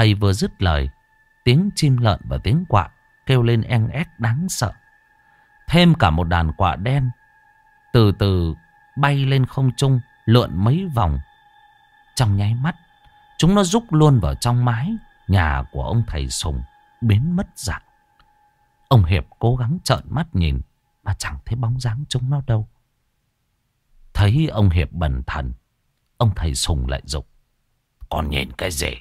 Thầy vừa dứt lời, tiếng chim lợn và tiếng quạ kêu lên eng ép đáng sợ. Thêm cả một đàn quạ đen từ từ bay lên không trung, lượn mấy vòng. Trong nháy mắt, chúng nó rúc luôn vào trong mái nhà của ông thầy Sùng, biến mất dạng. Ông Hiệp cố gắng trợn mắt nhìn mà chẳng thấy bóng dáng chúng nó đâu. Thấy ông Hiệp bần thần, ông thầy Sùng lại dục: "Con nhìn cái gì?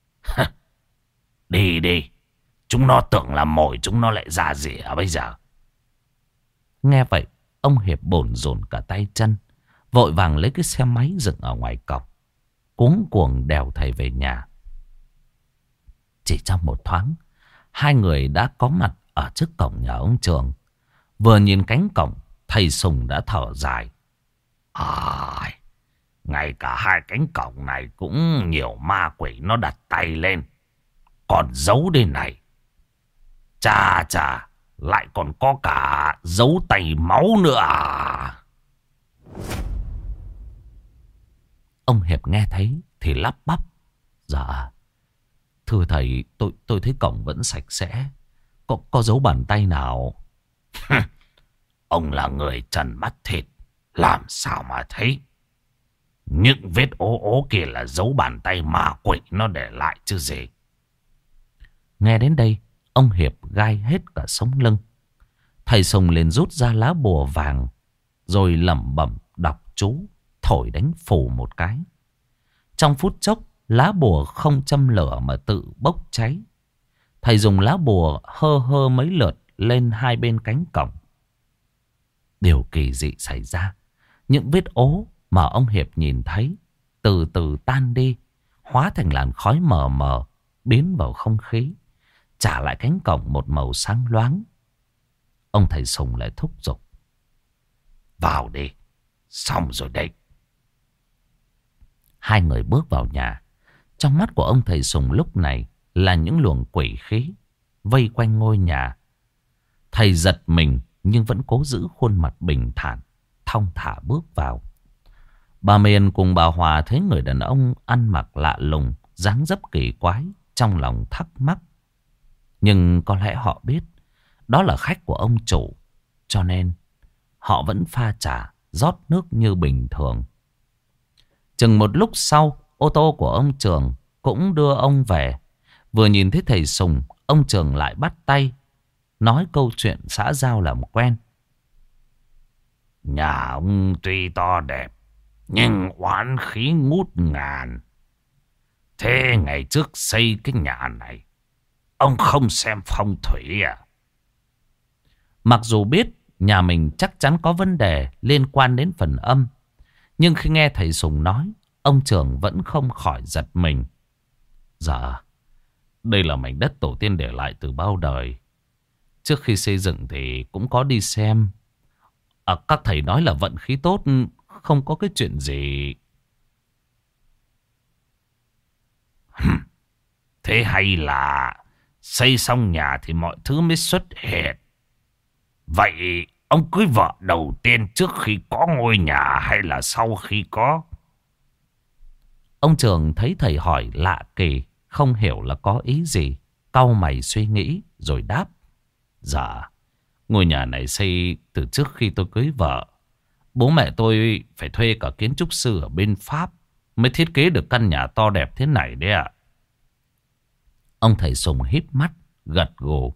Đi đi, chúng nó tưởng là mồi, chúng nó lại ra gì à bây giờ?" Nghe vậy, ông Hiệp bồn rồn cả tay chân, vội vàng lấy cái xe máy dựng ở ngoài cổng, cuống cuồng đèo thầy về nhà. Chỉ trong một thoáng, hai người đã có mặt ở trước cổng nhà ông Trường. Vừa nhìn cánh cổng, thầy Sùng đã thở dài: "À, ngay cả hai cánh cổng này cũng nhiều ma quỷ nó đặt tay lên. Còn dấu đây này, chà chà, lại còn có cả dấu tay máu nữa à?" Ông Hiệp nghe thấy thì lắp bắp: "Dạ, thưa thầy, tôi tôi thấy cổng vẫn sạch sẽ. Có, có dấu bàn tay nào?" "Ông là người trần mắt thịt, làm sao mà thấy? Những vết ố ố kia là dấu bàn tay ma quỷ nó để lại chứ gì." Nghe đến đây, ông Hiệp gai hết cả sống lưng. Thầy Sùng liền rút ra lá bùa vàng, rồi lẩm bẩm đọc chú, thổi đánh phù một cái. Trong phút chốc, lá bùa không châm lửa mà tự bốc cháy. Thầy dùng lá bùa hơ hơ mấy lượt lên hai bên cánh cổng. Điều kỳ dị xảy ra. Những vết ố mà ông Hiệp nhìn thấy từ từ tan đi, hóa thành làn khói mờ mờ, biến vào không khí, trả lại cánh cổng một màu sáng loáng. Ông thầy Sùng lại thúc giục: "Vào đi, xong rồi đây." Hai người bước vào nhà. Trong mắt của ông thầy Sùng lúc này là những luồng quỷ khí vây quanh ngôi nhà. Thầy giật mình nhưng vẫn cố giữ khuôn mặt bình thản, thong thả bước vào. Bà Miền cùng bà Hòa thấy người đàn ông ăn mặc lạ lùng, dáng dấp kỳ quái, trong lòng thắc mắc. Nhưng có lẽ họ biết đó là khách của ông chủ, cho nên họ vẫn pha trà, rót nước như bình thường. Chừng một lúc sau, ô tô của ông Trường cũng đưa ông về. Vừa nhìn thấy thầy Sùng, ông Trường lại bắt tay, nói câu chuyện xã giao làm quen. "Nhà ông tuy to đẹp, nhưng oán khí ngút ngàn. Thế ngày trước xây cái nhà này, ông không xem phong thủy à?" Mặc dù biết nhà mình chắc chắn có vấn đề liên quan đến phần âm, nhưng khi nghe thầy Sùng nói, ông Trường vẫn không khỏi giật mình. "Dạ, đây là mảnh đất tổ tiên để lại từ bao đời. Trước khi xây dựng thì cũng có đi xem. À, các thầy nói là vận khí tốt, không có cái chuyện gì." "Thế hay là xây xong nhà thì mọi thứ mới xuất hiện. Vậy ông cưới vợ đầu tiên trước khi có ngôi nhà hay là sau khi có?" Ông Trường thấy thầy hỏi lạ kỳ, không hiểu là có ý gì, cau mày suy nghĩ rồi đáp: "Dạ, ngôi nhà này xây từ trước khi tôi cưới vợ. Bố mẹ tôi phải thuê cả kiến trúc sư ở bên Pháp mới thiết kế được căn nhà to đẹp thế này đấy ạ." Ông thầy Sùng híp mắt, gật gù: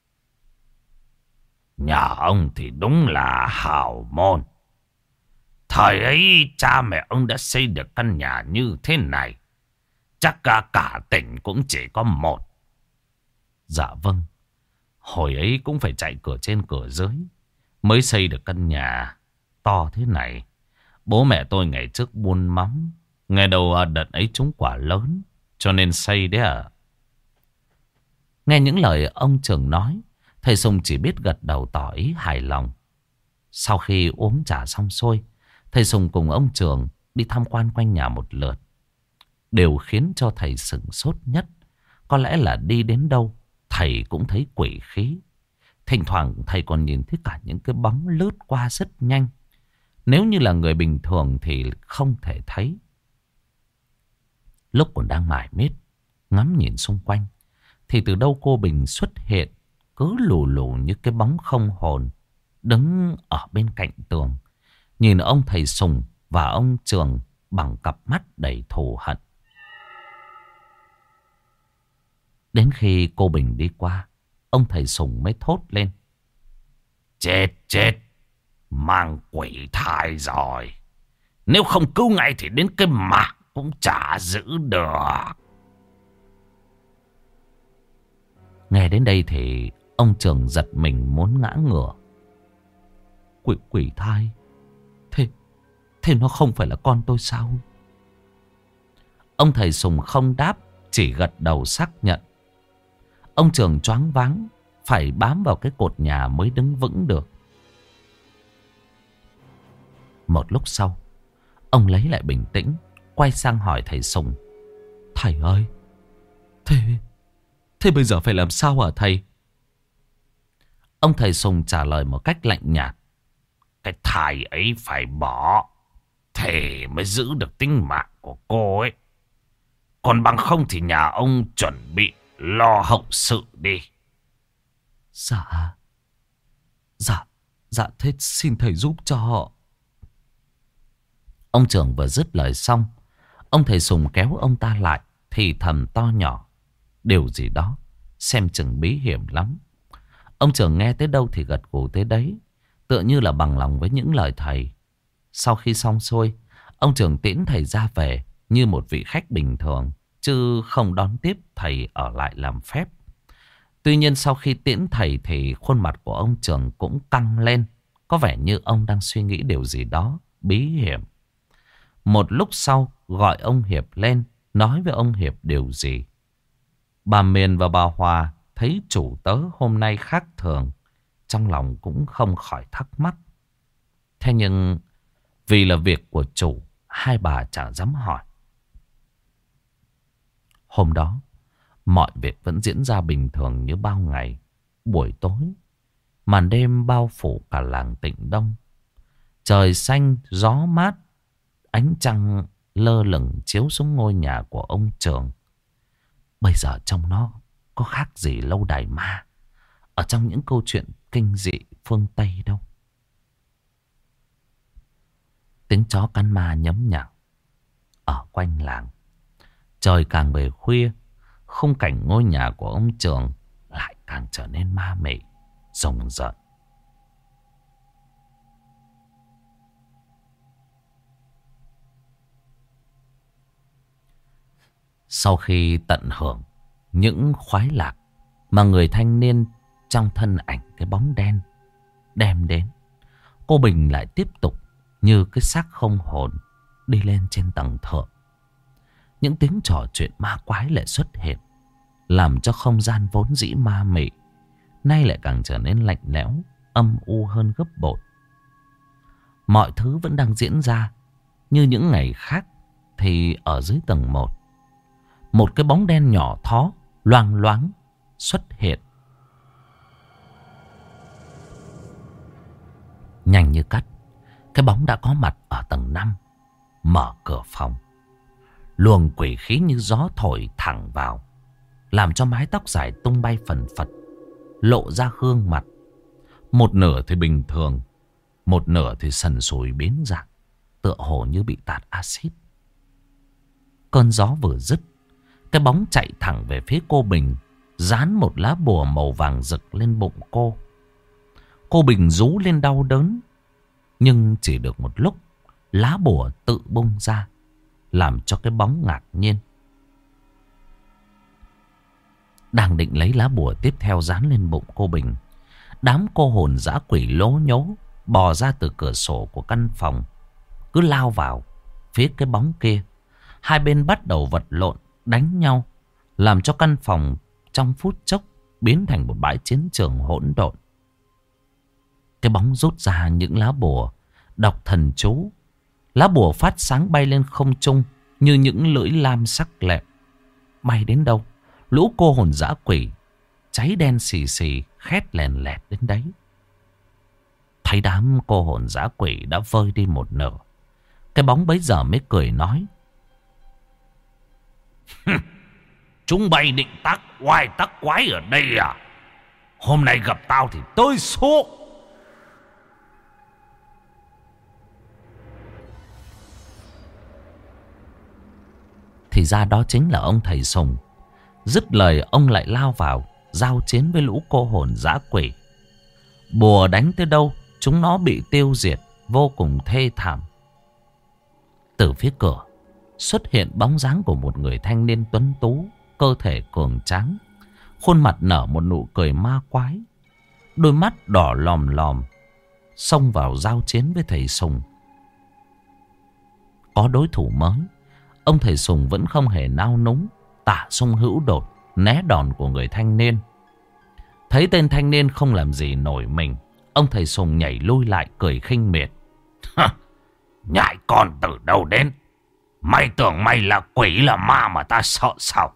"Nhà ông thì đúng là hào môn. Thời ấy cha mẹ ông đã xây được căn nhà như thế này, chắc cả cả tỉnh cũng chỉ có một." "Dạ vâng, hồi ấy cũng phải chạy cửa trên cửa dưới mới xây được căn nhà to thế này. Bố mẹ tôi ngày trước buôn mắm, ngày đầu đợt ấy trúng quả lớn cho nên xây đấy ạ." Nghe những lời ông Trường nói, thầy Sùng chỉ biết gật đầu tỏ ý hài lòng. Sau khi uống trà xong xuôi, thầy Sùng cùng ông Trường đi tham quan quanh nhà một lượt. Điều khiến cho thầy sửng sốt nhất, có lẽ là đi đến đâu thầy cũng thấy quỷ khí. Thỉnh thoảng thầy còn nhìn thấy cả những cái bóng lướt qua rất nhanh. Nếu như là người bình thường thì không thể thấy. Lúc còn đang mải miết ngắm nhìn xung quanh, thì từ đâu cô Bình xuất hiện, cứ lù lù như cái bóng không hồn, đứng ở bên cạnh tường, nhìn ông thầy Sùng và ông Trường bằng cặp mắt đầy thù hận. Đến khi cô Bình đi qua, ông thầy Sùng mới thốt lên: Chết chết, mang quỷ thai rồi. Nếu không cứu ngay thì đến cái mạng cũng chả giữ được. Nghe đến đây thì ông Trường giật mình muốn ngã ngửa. Quỷ, quỷ thai? Thế, thế nó không phải là con tôi sao? Ông thầy Sùng không đáp, chỉ gật đầu xác nhận. Ông Trường choáng váng, phải bám vào cái cột nhà mới đứng vững được. Một lúc sau, ông lấy lại bình tĩnh, quay sang hỏi thầy Sùng: Thầy ơi, thế, thế bây giờ phải làm sao hả thầy? Ông thầy Sùng trả lời một cách lạnh nhạt: Cái thai ấy phải bỏ, thì mới giữ được tính mạng của cô ấy. Còn bằng không thì nhà ông chuẩn bị lo hậu sự đi. Dạ, dạ, dạ thế xin thầy giúp cho họ. Ông Trường vừa dứt lời xong, ông thầy Sùng kéo ông ta lại, thì thầm to nhỏ điều gì đó, xem chừng bí hiểm lắm. Ông Trường nghe tới đâu thì gật gù tới đấy, tựa như là bằng lòng với những lời thầy. Sau khi xong xuôi, ông Trường tiễn thầy ra về như một vị khách bình thường, chứ không đón tiếp thầy ở lại làm phép. Tuy nhiên sau khi tiễn thầy thì khuôn mặt của ông Trường cũng căng lên, có vẻ như ông đang suy nghĩ điều gì đó bí hiểm. Một lúc sau gọi ông Hiệp lên, nói với ông Hiệp điều gì. Bà Miền và bà Hòa thấy chủ tớ hôm nay khác thường, trong lòng cũng không khỏi thắc mắc. Thế nhưng vì là việc của chủ, hai bà chẳng dám hỏi. Hôm đó, mọi việc vẫn diễn ra bình thường như bao ngày. Buổi tối, màn đêm bao phủ cả làng Tịnh Đông. Trời xanh, gió mát, ánh trăng lơ lửng chiếu xuống ngôi nhà của ông Trường. Bây giờ trong nó có khác gì lâu đài ma ở trong những câu chuyện kinh dị phương Tây đâu. Tiếng chó cắn ma nhấm nhặng ở quanh làng. Trời càng về khuya, khung cảnh ngôi nhà của ông Trường lại càng trở nên ma mị, rùng rợn. Sau khi tận hưởng những khoái lạc mà người thanh niên trong thân ảnh cái bóng đen đem đến, cô Bình lại tiếp tục như cái xác không hồn đi lên trên tầng thượng. Những tiếng trò chuyện ma quái lại xuất hiện, làm cho không gian vốn dĩ ma mị nay lại càng trở nên lạnh lẽo, âm u hơn gấp bội. Mọi thứ vẫn đang diễn ra như những ngày khác, thì ở dưới tầng một, một cái bóng đen nhỏ thó loang loáng xuất hiện. Nhanh như cắt, cái bóng đã có mặt ở tầng năm, mở cửa phòng. Luồng quỷ khí như gió thổi thẳng vào, làm cho mái tóc dài tung bay phần phật, lộ ra gương mặt. Một nửa thì bình thường, một nửa thì sần sùi biến dạng, tựa hồ như bị tạt axit. Cơn gió vừa dứt, cái bóng chạy thẳng về phía cô Bình, dán một lá bùa màu vàng rực lên bụng cô. Cô Bình rú lên đau đớn, nhưng chỉ được một lúc, lá bùa tự bung ra, làm cho cái bóng ngạc nhiên. Đang định lấy lá bùa tiếp theo dán lên bụng cô Bình, đám cô hồn dã quỷ lố nhố bò ra từ cửa sổ của căn phòng, cứ lao vào phía cái bóng kia. Hai bên bắt đầu vật lộn, đánh nhau, làm cho căn phòng trong phút chốc biến thành một bãi chiến trường hỗn độn. Cái bóng rút ra những lá bùa, đọc thần chú. Lá bùa phát sáng bay lên không trung như những lưỡi lam sắc lẹm. Bay đến đâu, lũ cô hồn dã quỷ cháy đen xì xì, khét lèn lẹt đến đấy. Thấy đám cô hồn dã quỷ đã vơi đi một nửa, cái bóng bấy giờ mới cười nói: Chúng bay định tác oai tác quái ở đây à? Hôm nay gặp tao thì tôi số. Thì ra đó chính là ông thầy Sùng. Dứt lời ông lại lao vào giao chiến với lũ cô hồn dã quỷ. Bùa đánh tới đâu chúng nó bị tiêu diệt vô cùng thê thảm. Từ phía cửa xuất hiện bóng dáng của một người thanh niên tuấn tú, cơ thể cường tráng, khuôn mặt nở một nụ cười ma quái, đôi mắt đỏ lòm lòm, xông vào giao chiến với thầy Sùng. Có đối thủ mới, ông thầy Sùng vẫn không hề nao núng, tả sung hữu đột né đòn của người thanh niên. Thấy tên thanh niên không làm gì nổi mình, ông thầy Sùng nhảy lui lại cười khinh miệt. Nhãi con từ đâu đến? Mày tưởng mày là quỷ là ma mà ta sợ sao?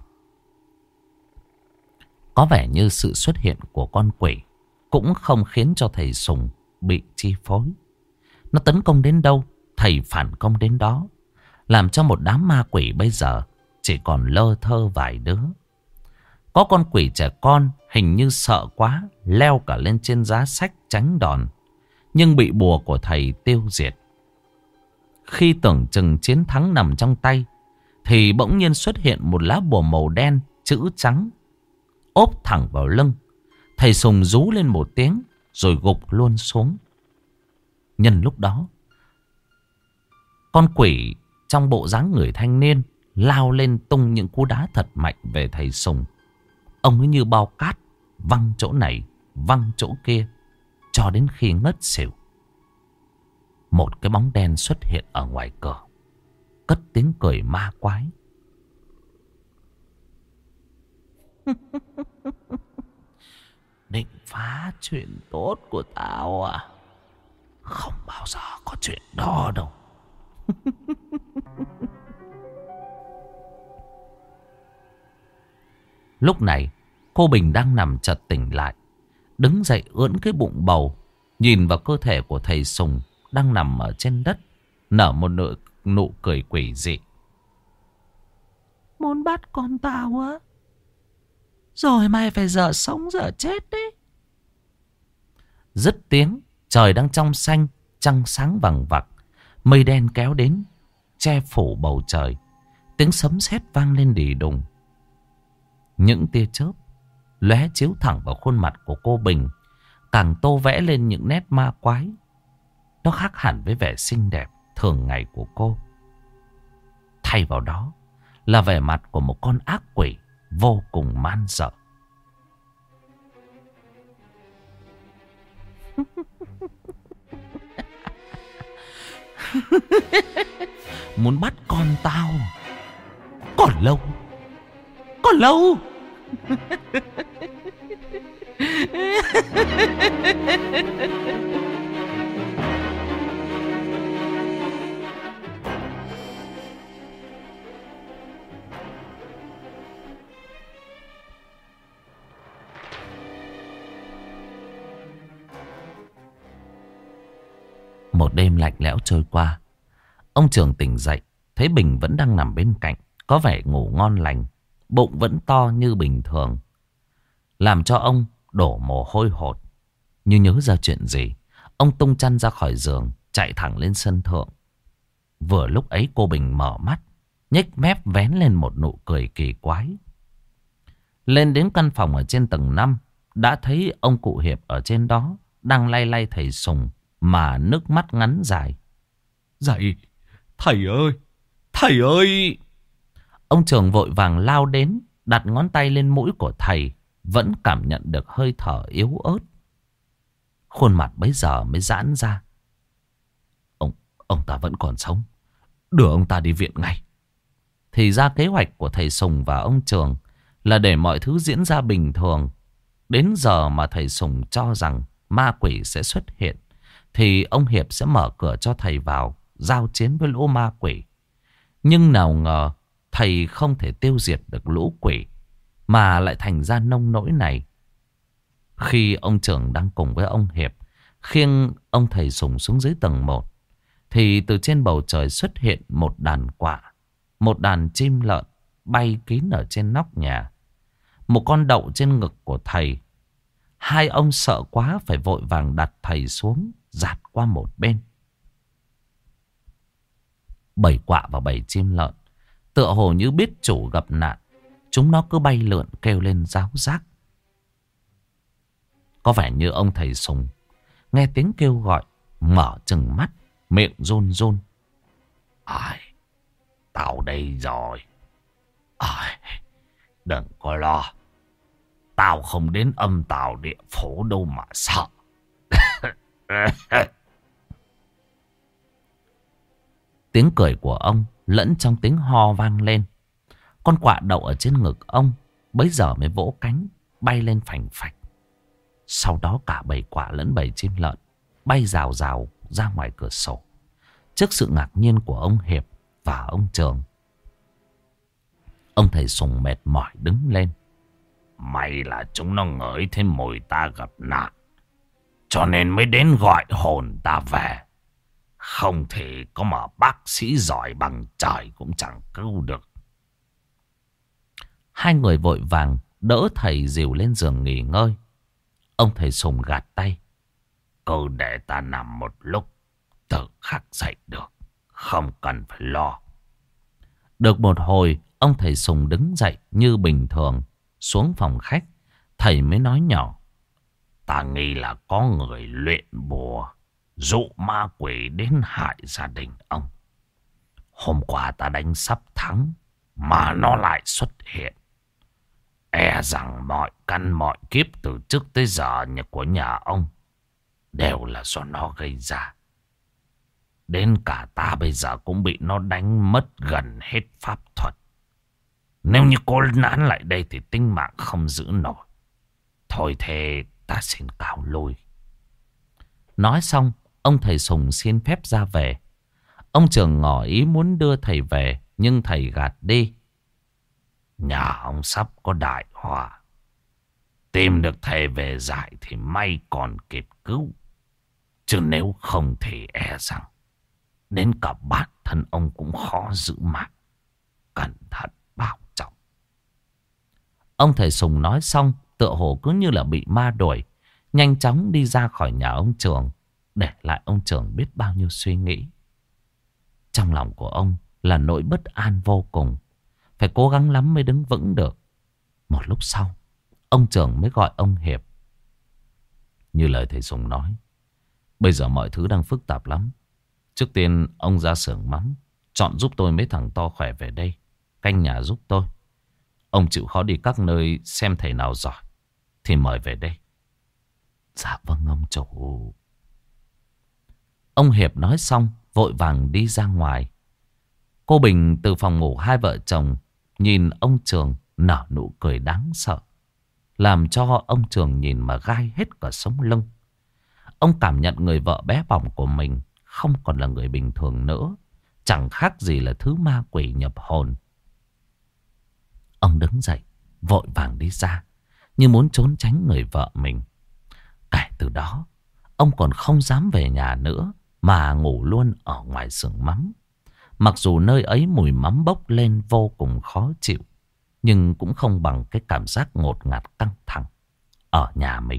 Có vẻ như sự xuất hiện của con quỷ cũng không khiến cho thầy Sùng bị chi phối. Nó tấn công đến đâu, thầy phản công đến đó, làm cho một đám ma quỷ bây giờ chỉ còn lơ thơ vài đứa. Có con quỷ trẻ con hình như sợ quá, leo cả lên trên giá sách tránh đòn, nhưng bị bùa của thầy tiêu diệt. Khi tưởng chừng chiến thắng nằm trong tay, thì bỗng nhiên xuất hiện một lá bùa màu đen, chữ trắng, ốp thẳng vào lưng. Thầy Sùng rú lên một tiếng rồi gục luôn xuống. Nhân lúc đó, con quỷ trong bộ dáng người thanh niên lao lên tung những cú đá thật mạnh về thầy Sùng. Ông ấy như bao cát, văng chỗ này, văng chỗ kia, cho đến khi ngất xỉu. Một cái bóng đen xuất hiện ở ngoài cửa, cất tiếng cười ma quái. Định phá chuyện tốt của tao à? Không bao giờ có chuyện đó đâu. Lúc này cô Bình đang nằm chợt tỉnh lại, đứng dậy ưỡn cái bụng bầu, nhìn vào cơ thể của thầy Sùng đang nằm ở trên đất, nở một nụ, nụ cười quỷ dị. Muốn bắt con tao á? Rồi mày phải dở sống dở chết đấy. Dứt tiếng, trời đang trong xanh, trăng sáng vằng vặc, mây đen kéo đến, che phủ bầu trời. Tiếng sấm sét vang lên đì đùng. Những tia chớp lóe chiếu thẳng vào khuôn mặt của cô Bình, càng tô vẽ lên những nét ma quái. Nó khác hẳn với vẻ xinh đẹp thường ngày của cô. Thay vào đó là vẻ mặt của một con ác quỷ vô cùng man dợ. Muốn bắt con tao còn lâu, còn lâu. Một đêm lạnh lẽo trôi qua. Ông Trường tỉnh dậy, thấy Bình vẫn đang nằm bên cạnh, có vẻ ngủ ngon lành, bụng vẫn to như bình thường, làm cho ông đổ mồ hôi hột. Như nhớ ra chuyện gì, ông tung chăn ra khỏi giường, chạy thẳng lên sân thượng. Vừa lúc ấy cô Bình mở mắt, nhếch mép vén lên một nụ cười kỳ quái. Lên đến căn phòng ở trên tầng năm, đã thấy ông cụ Hiệp ở trên đó, đang lay lay thầy Sùng mà nước mắt ngắn dài. Dậy, thầy ơi, thầy ơi! Ông Trường vội vàng lao đến, đặt ngón tay lên mũi của thầy, vẫn cảm nhận được hơi thở yếu ớt. Khuôn mặt bấy giờ mới giãn ra. Ông, ông ta vẫn còn sống, đưa ông ta đi viện ngay. Thì ra kế hoạch của thầy Sùng và ông Trường là để mọi thứ diễn ra bình thường. Đến giờ mà thầy Sùng cho rằng ma quỷ sẽ xuất hiện, thì ông Hiệp sẽ mở cửa cho thầy vào giao chiến với lũ ma quỷ. Nhưng nào ngờ thầy không thể tiêu diệt được lũ quỷ, mà lại thành ra nông nỗi này. Khi ông Trường đang cùng với ông Hiệp khiêng ông thầy Sùng xuống dưới tầng một, thì từ trên bầu trời xuất hiện một đàn quạ, một đàn chim lợn bay kín ở trên nóc nhà. Một con đậu trên ngực của thầy. Hai ông sợ quá phải vội vàng đặt thầy xuống, dạt qua một bên. Bảy quạ và bảy chim lợn tựa hồ như biết chủ gặp nạn. Chúng nó cứ bay lượn kêu lên ráo rác. Có vẻ như ông thầy Sùng nghe tiếng kêu gọi, mở trừng mắt, miệng run run. Ai, tao đây rồi. Ai, đừng có lo. Tao không đến âm tào địa phủ đâu mà sợ. Tiếng cười của ông lẫn trong tiếng ho vang lên. Con quạ đậu ở trên ngực ông bấy giờ mới vỗ cánh, bay lên phành phạch. Sau đó cả bầy quạ lẫn bầy chim lợn bay rào rào ra ngoài cửa sổ, trước sự ngạc nhiên của ông Hiệp và ông Trường. Ông thầy Sùng mệt mỏi đứng lên. May là chúng nó ngửi thấy mùi ta gặp nạn, cho nên mới đến gọi hồn ta về. Không thì có mà bác sĩ giỏi bằng trời cũng chẳng cứu được. Hai người vội vàng đỡ thầy dìu lên giường nghỉ ngơi. Ông thầy Sùng gạt tay. Cứ để ta nằm một lúc, tự khắc dậy được, không cần phải lo. Được một hồi, ông thầy Sùng đứng dậy như bình thường, xuống phòng khách. Thầy mới nói nhỏ. Ta nghi là có người luyện bùa, dụ ma quỷ đến hại gia đình ông. Hôm qua ta đánh sắp thắng, mà nó lại xuất hiện. E rằng mọi căn mọi kiếp từ trước tới giờ của nhà ông đều là do nó gây ra. Đến cả ta bây giờ cũng bị nó đánh mất gần hết pháp thuật. Nếu như cô nán lại đây thì tính mạng không giữ nổi. Thôi thế ta xin cáo lui. Nói xong, ông thầy Sùng xin phép ra về. Ông Trường ngỏ ý muốn đưa thầy về, nhưng thầy gạt đi. Nhà ông sắp có đại họa. Tìm được thầy về giải thì may còn kịp cứu. Chứ nếu không thì e rằng đến cả bản thân ông cũng khó giữ mạng. Cẩn thận bảo trọng. Ông thầy Sùng nói xong, tựa hồ cứ như là bị ma đuổi, nhanh chóng đi ra khỏi nhà ông Trường, để lại ông Trường biết bao nhiêu suy nghĩ. Trong lòng của ông là nỗi bất an vô cùng. Phải cố gắng lắm mới đứng vững được. Một lúc sau, ông Trường mới gọi ông Hiệp. Như lời thầy Sùng nói, bây giờ mọi thứ đang phức tạp lắm. Trước tiên ông ra xưởng mắm, chọn giúp tôi mấy thằng to khỏe về đây, canh nhà giúp tôi. Ông chịu khó đi các nơi xem thầy nào giỏi thì mời về đây. Dạ vâng ông chủ. Ông Hiệp nói xong vội vàng đi ra ngoài. Cô Bình từ phòng ngủ hai vợ chồng nhìn ông Trường nở nụ cười đáng sợ, làm cho ông Trường nhìn mà gai hết cả sống lưng. Ông cảm nhận người vợ bé bỏng của mình không còn là người bình thường nữa, chẳng khác gì là thứ ma quỷ nhập hồn. Ông đứng dậy vội vàng đi ra, như muốn trốn tránh người vợ mình. Kể từ đó, ông còn không dám về nhà nữa, mà ngủ luôn ở ngoài xưởng mắm. Mặc dù nơi ấy mùi mắm bốc lên vô cùng khó chịu, nhưng cũng không bằng cái cảm giác ngột ngạt căng thẳng ở nhà mình.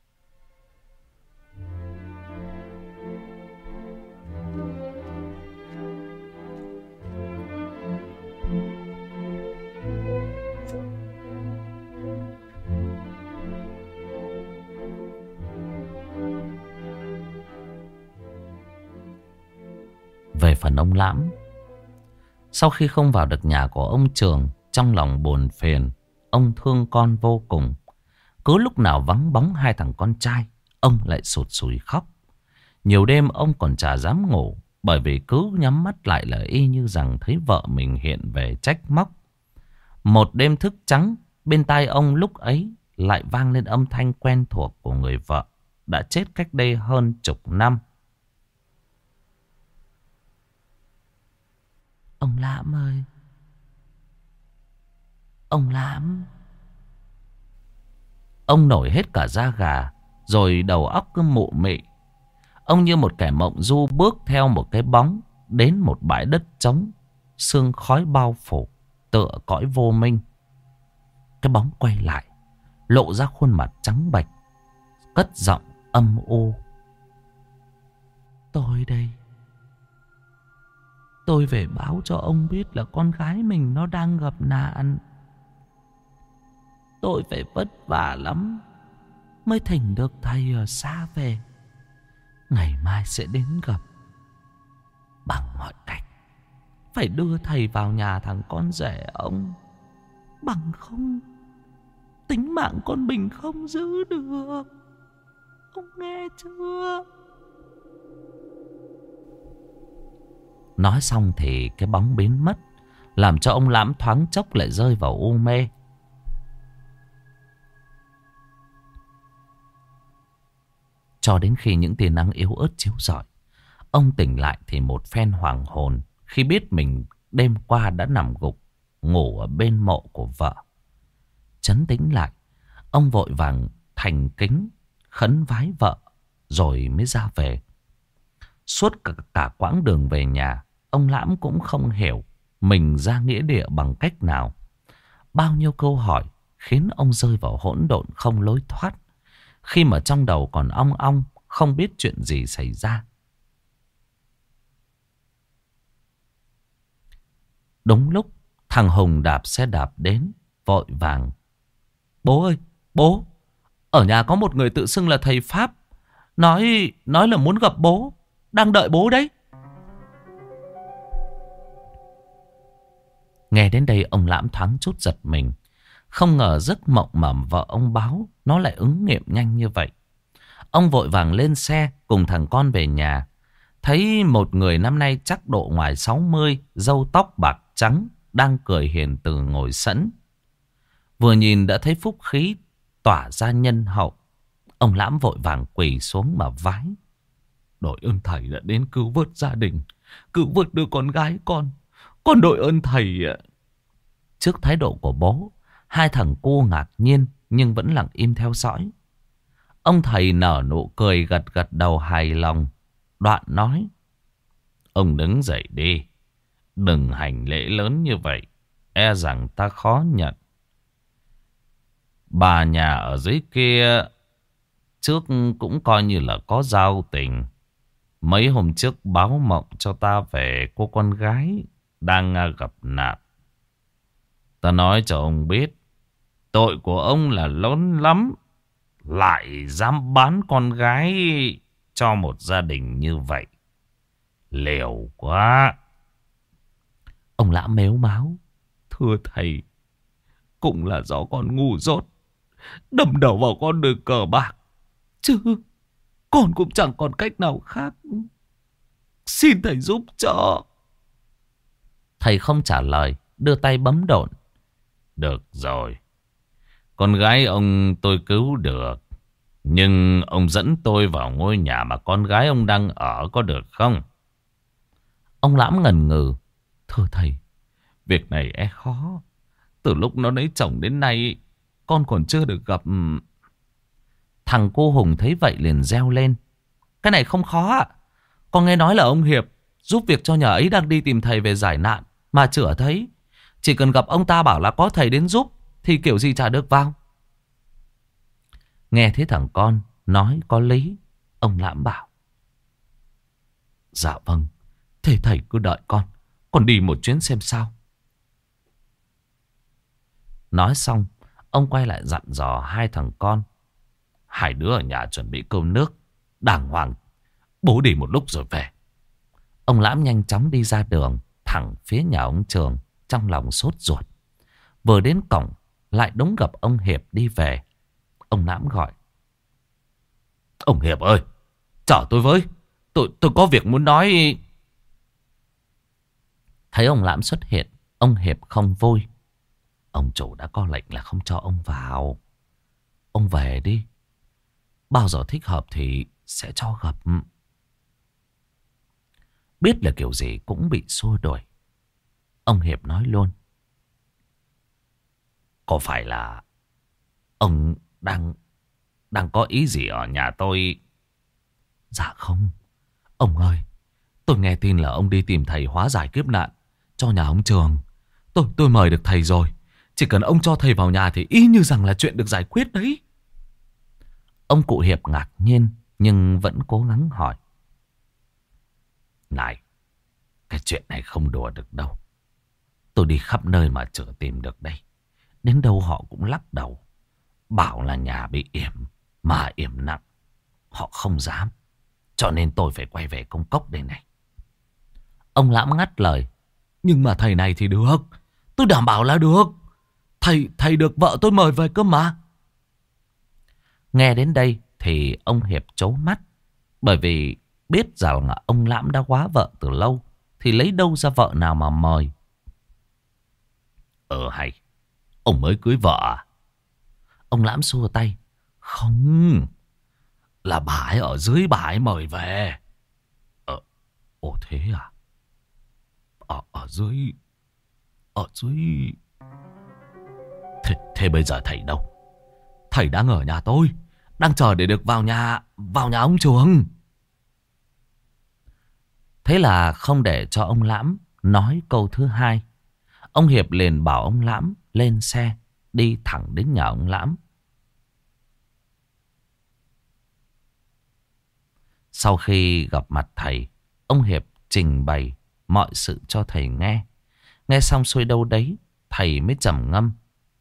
Về phần ông Lãm, sau khi không vào được nhà của ông Trường, trong lòng buồn phiền, ông thương con vô cùng. Cứ lúc nào vắng bóng hai thằng con trai, ông lại sụt sùi khóc. Nhiều đêm ông còn chả dám ngủ, bởi vì cứ nhắm mắt lại là y như rằng thấy vợ mình hiện về trách móc. Một đêm thức trắng, bên tai ông lúc ấy lại vang lên âm thanh quen thuộc của người vợ đã chết cách đây hơn chục năm. Ông Lãm ơi! Ông Lãm! Ông nổi hết cả da gà, rồi đầu óc cứ mụ mị. Ông như một kẻ mộng du bước theo một cái bóng đến một bãi đất trống, sương khói bao phủ. tựa cõi vô minh. Cái bóng quay lại, lộ ra khuôn mặt trắng bệch, cất giọng âm u. Tôi đây. Tôi về báo cho ông biết là con gái mình nó đang gặp nạn. Tôi phải vất vả lắm mới thỉnh được thầy ở xa về. Ngày mai sẽ đến gặp. Bằng mọi cách phải đưa thầy vào nhà thằng con rể ông. Bằng không tính mạng con mình không giữ được. Ông nghe chưa? Nói xong thì cái bóng biến mất, làm cho ông Lãm thoáng chốc lại rơi vào u mê. Cho đến khi những tia nắng yếu ớt chiếu rọi, ông tỉnh lại thì một phen hoàng hồn khi biết mình đêm qua đã nằm gục ngủ ở bên mộ của vợ. Trấn tĩnh lại, ông vội vàng thành kính khấn vái vợ rồi mới ra về. Suốt cả, cả quãng đường về nhà, ông Lãm cũng không hiểu mình ra nghĩa địa bằng cách nào. Bao nhiêu câu hỏi khiến ông rơi vào hỗn độn không lối thoát, khi mà trong đầu còn ong ong không biết chuyện gì xảy ra. Đúng lúc thằng Hùng đạp xe đạp đến, vội vàng. Bố ơi, bố, ở nhà có một người tự xưng là thầy Pháp, Nói nói là muốn gặp bố, đang đợi bố đấy. Nghe đến đây ông Lãm thoáng chút giật mình. Không ngờ giấc mộng mà vợ ông báo nó lại ứng nghiệm nhanh như vậy. Ông vội vàng lên xe cùng thằng con về nhà. Thấy một người năm nay chắc độ ngoài sáu mươi, râu tóc bạc trắng, đang cười hiền từ ngồi sẵn. Vừa nhìn đã thấy phúc khí tỏa ra nhân hậu. Ông Lãm vội vàng quỳ xuống mà vái. Đội ơn thầy đã đến cứu vớt gia đình, cứu vớt đứa con gái con. Con đội ơn thầy ạ. Trước thái độ của bố, hai thằng cu ngạc nhiên nhưng vẫn lặng im theo dõi. Ông thầy nở nụ cười gật gật đầu hài lòng. Đoạn nói: Ông đứng dậy đi, đừng hành lễ lớn như vậy, e rằng ta khó nhận. Bà nhà ở dưới kia trước cũng coi như là có giao tình. Mấy hôm trước báo mộng cho ta về cô con gái đang gặp nạn. Ta nói cho ông biết, tội của ông là lớn lắm, lại dám bán con gái cho một gia đình như vậy. Liều quá. Ông Lãm mếu máo: Thưa thầy, cũng là do con ngu dốt, đâm đầu vào con đường cờ bạc, chứ con cũng chẳng còn cách nào khác. Xin thầy giúp cho. Thầy không trả lời, đưa tay bấm độn. Được rồi, con gái ông tôi cứu được, nhưng ông dẫn tôi vào ngôi nhà mà con gái ông đang ở có được không? Ông Lãm ngần ngừ: Thưa thầy, việc này e khó. Từ lúc nó lấy chồng đến nay, con còn chưa được gặp. Thằng cô Hùng thấy vậy liền reo lên: Cái này không khó ạ. Con nghe nói là ông Hiệp giúp việc cho nhà ấy đang đi tìm thầy về giải nạn mà chữa thấy. Chỉ cần gặp ông ta bảo là có thầy đến giúp thì kiểu gì chả được vào. Nghe thấy thằng con nói có lý, ông Lãm bảo: Dạ vâng, thế thầy cứ đợi con, con đi một chuyến xem sao. Nói xong, ông quay lại dặn dò hai thằng con: Hai đứa ở nhà chuẩn bị cơm nước đàng hoàng, bố đi một lúc rồi về. Ông Lãm nhanh chóng đi ra đường thẳng phía nhà ông Trường, trong lòng sốt ruột. Vừa đến cổng lại đúng gặp ông Hiệp đi về. Ông Lãm gọi: Ông Hiệp ơi, chở tôi với, tôi tôi có việc muốn nói. Thấy ông Lãm xuất hiện, ông Hiệp không vui. Ông chủ đã có lệnh là không cho ông vào. Ông về đi, bao giờ thích hợp thì sẽ cho gặp. Biết là kiểu gì cũng bị xua đuổi, ông Hiệp nói luôn: Có phải là ông đang đang có ý gì ở nhà tôi? Dạ không, ông ơi, tôi nghe tin là ông đi tìm thầy hóa giải kiếp nạn cho nhà ông Trường. Tôi tôi mời được thầy rồi. Chỉ cần ông cho thầy vào nhà thì y như rằng là chuyện được giải quyết đấy. Ông cụ Hiệp ngạc nhiên nhưng vẫn cố gắng hỏi. Này, cái chuyện này không đùa được đâu. Tôi đi khắp nơi mà chưa tìm được đây. Đến đâu họ cũng lắc đầu. Bảo là nhà bị yểm, mà yểm nặng. Họ không dám. Cho nên tôi phải quay về công cốc đây này. Ông Lãm ngắt lời. Nhưng mà thầy này thì được. Tôi đảm bảo là được. Thầy, thầy được vợ tôi mời về cơ mà. Nghe đến đây thì ông Hiệp trố mắt. Bởi vì biết rằng là ông Lãm đã quá vợ từ lâu. Thì lấy đâu ra vợ nào mà mời. Ờ hay, ông mới cưới vợ à? Ông Lãm xua tay. Không, là bà ấy ở dưới bà ấy mời về. Ờ, ồ thế à? Ở, ở dưới... Ở dưới... Thế, thế bây giờ thầy đâu? Thầy đang ở nhà tôi. Đang chờ để được vào nhà... Vào nhà ông Trường. Thế là không để cho ông Lãm nói câu thứ hai. Ông Hiệp liền bảo ông Lãm lên xe, đi thẳng đến nhà ông Lãm. Sau khi gặp mặt thầy, ông Hiệp trình bày mọi sự cho thầy nghe. Nghe xong xuôi đâu đấy, thầy mới trầm ngâm.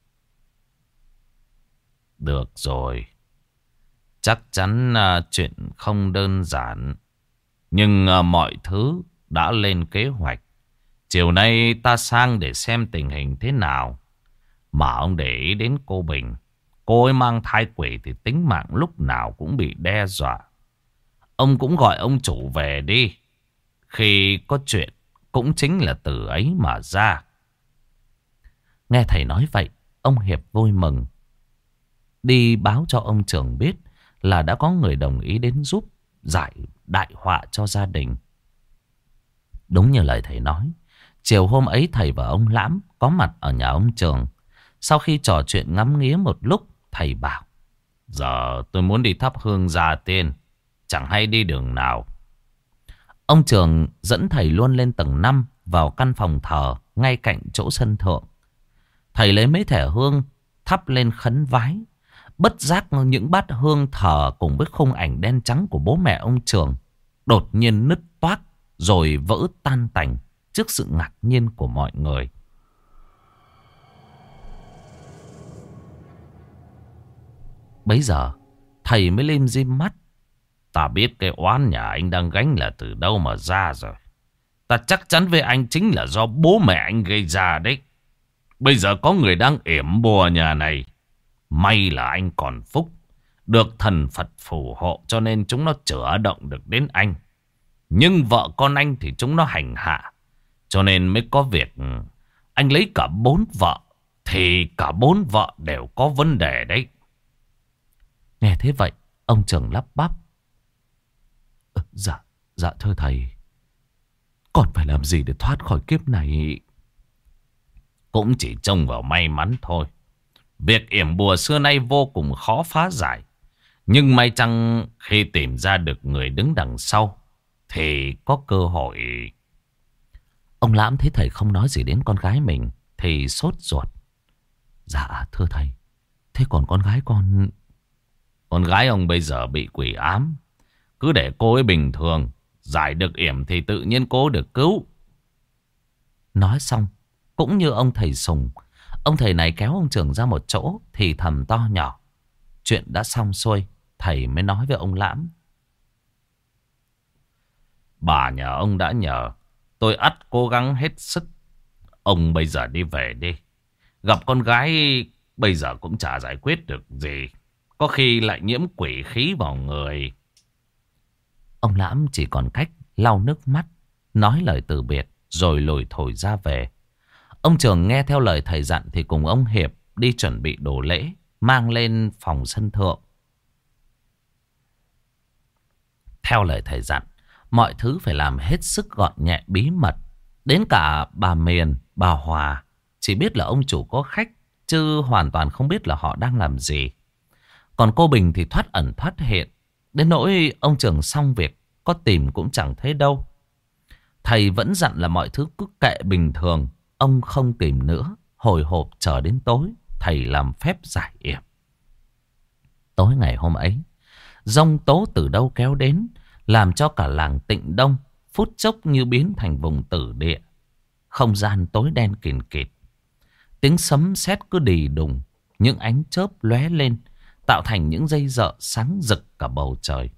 Được rồi, chắc chắn uh, chuyện không đơn giản. Nhưng uh, mọi thứ đã lên kế hoạch. Chiều nay ta sang để xem tình hình thế nào. Mà ông để ý đến cô Bình. Cô ấy mang thai quỷ thì tính mạng lúc nào cũng bị đe dọa. Ông cũng gọi ông chủ về đi. Khi có chuyện cũng chính là từ ấy mà ra. Nghe thầy nói vậy, ông Hiệp vui mừng. Đi báo cho ông Trường biết là đã có người đồng ý đến giúp giải đại họa cho gia đình. Đúng như lời thầy nói, chiều hôm ấy thầy và ông Lãm có mặt ở nhà ông Trường. Sau khi trò chuyện ngắm nghía một lúc, thầy bảo: Giờ tôi muốn đi thắp hương gia tiên, chẳng hay đi đường nào. Ông Trường dẫn thầy luôn lên tầng năm vào căn phòng thờ ngay cạnh chỗ sân thượng. Thầy lấy mấy thẻ hương thắp lên khấn vái. Bất giác những bát hương thờ cùng với khung ảnh đen trắng của bố mẹ ông Trường đột nhiên nứt toác rồi vỡ tan tành trước sự ngạc nhiên của mọi người. Bấy giờ thầy mới lim dim mắt. Ta biết cái oán nhà anh đang gánh là từ đâu mà ra rồi. Ta chắc chắn với anh chính là do bố mẹ anh gây ra đấy. Bây giờ có người đang yểm bùa nhà này. May là anh còn phúc, được thần Phật phù hộ cho nên chúng nó chữa động được đến anh. Nhưng vợ con anh thì chúng nó hành hạ, cho nên mới có việc anh lấy cả bốn vợ thì cả bốn vợ đều có vấn đề đấy. Nghe thế vậy, ông Trường lắp bắp. Ừ, dạ, dạ thưa thầy. Còn phải làm gì để thoát khỏi kiếp này? Cũng chỉ trông vào may mắn thôi. Việc yểm bùa xưa nay vô cùng khó phá giải. Nhưng may chăng khi tìm ra được người đứng đằng sau thì có cơ hội. Ông Lãm thấy thầy không nói gì đến con gái mình thì sốt ruột. Dạ thưa thầy, thế còn con gái con... Con gái ông bây giờ bị quỷ ám. Cứ để cô ấy bình thường, giải được yểm thì tự nhiên cô được cứu. Nói xong, cũng như ông thầy Sùng, ông thầy này kéo ông Trường ra một chỗ thì thầm to nhỏ. Chuyện đã xong xuôi, thầy mới nói với ông Lãm. Bà nhà ông đã nhờ, tôi ắt cố gắng hết sức. Ông bây giờ đi về đi. Gặp con gái bây giờ cũng chả giải quyết được gì. Có khi lại nhiễm quỷ khí vào người. Ông Lãm chỉ còn cách lau nước mắt, nói lời từ biệt rồi lùi thổi ra về. Ông Trường nghe theo lời thầy dặn thì cùng ông Hiệp đi chuẩn bị đồ lễ, mang lên phòng sân thượng. Theo lời thầy dặn, mọi thứ phải làm hết sức gọn nhẹ bí mật. Đến cả bà Miền, bà Hòa chỉ biết là ông chủ có khách, chứ hoàn toàn không biết là họ đang làm gì. Còn cô Bình thì thoát ẩn thoát hiện, đến nỗi ông Trường xong việc có tìm cũng chẳng thấy đâu. Thầy vẫn dặn là mọi thứ cứ kệ bình thường, ông không tìm nữa, hồi hộp chờ đến tối, thầy làm phép giải yểm. Tối ngày hôm ấy, giông tố từ đâu kéo đến, làm cho cả làng Tịnh Đông phút chốc như biến thành vùng tử địa. Không gian tối đen kìn kịt. Tiếng sấm sét cứ đì đùng, những ánh chớp lóe lên, tạo thành những dây rợ sáng rực cả bầu trời.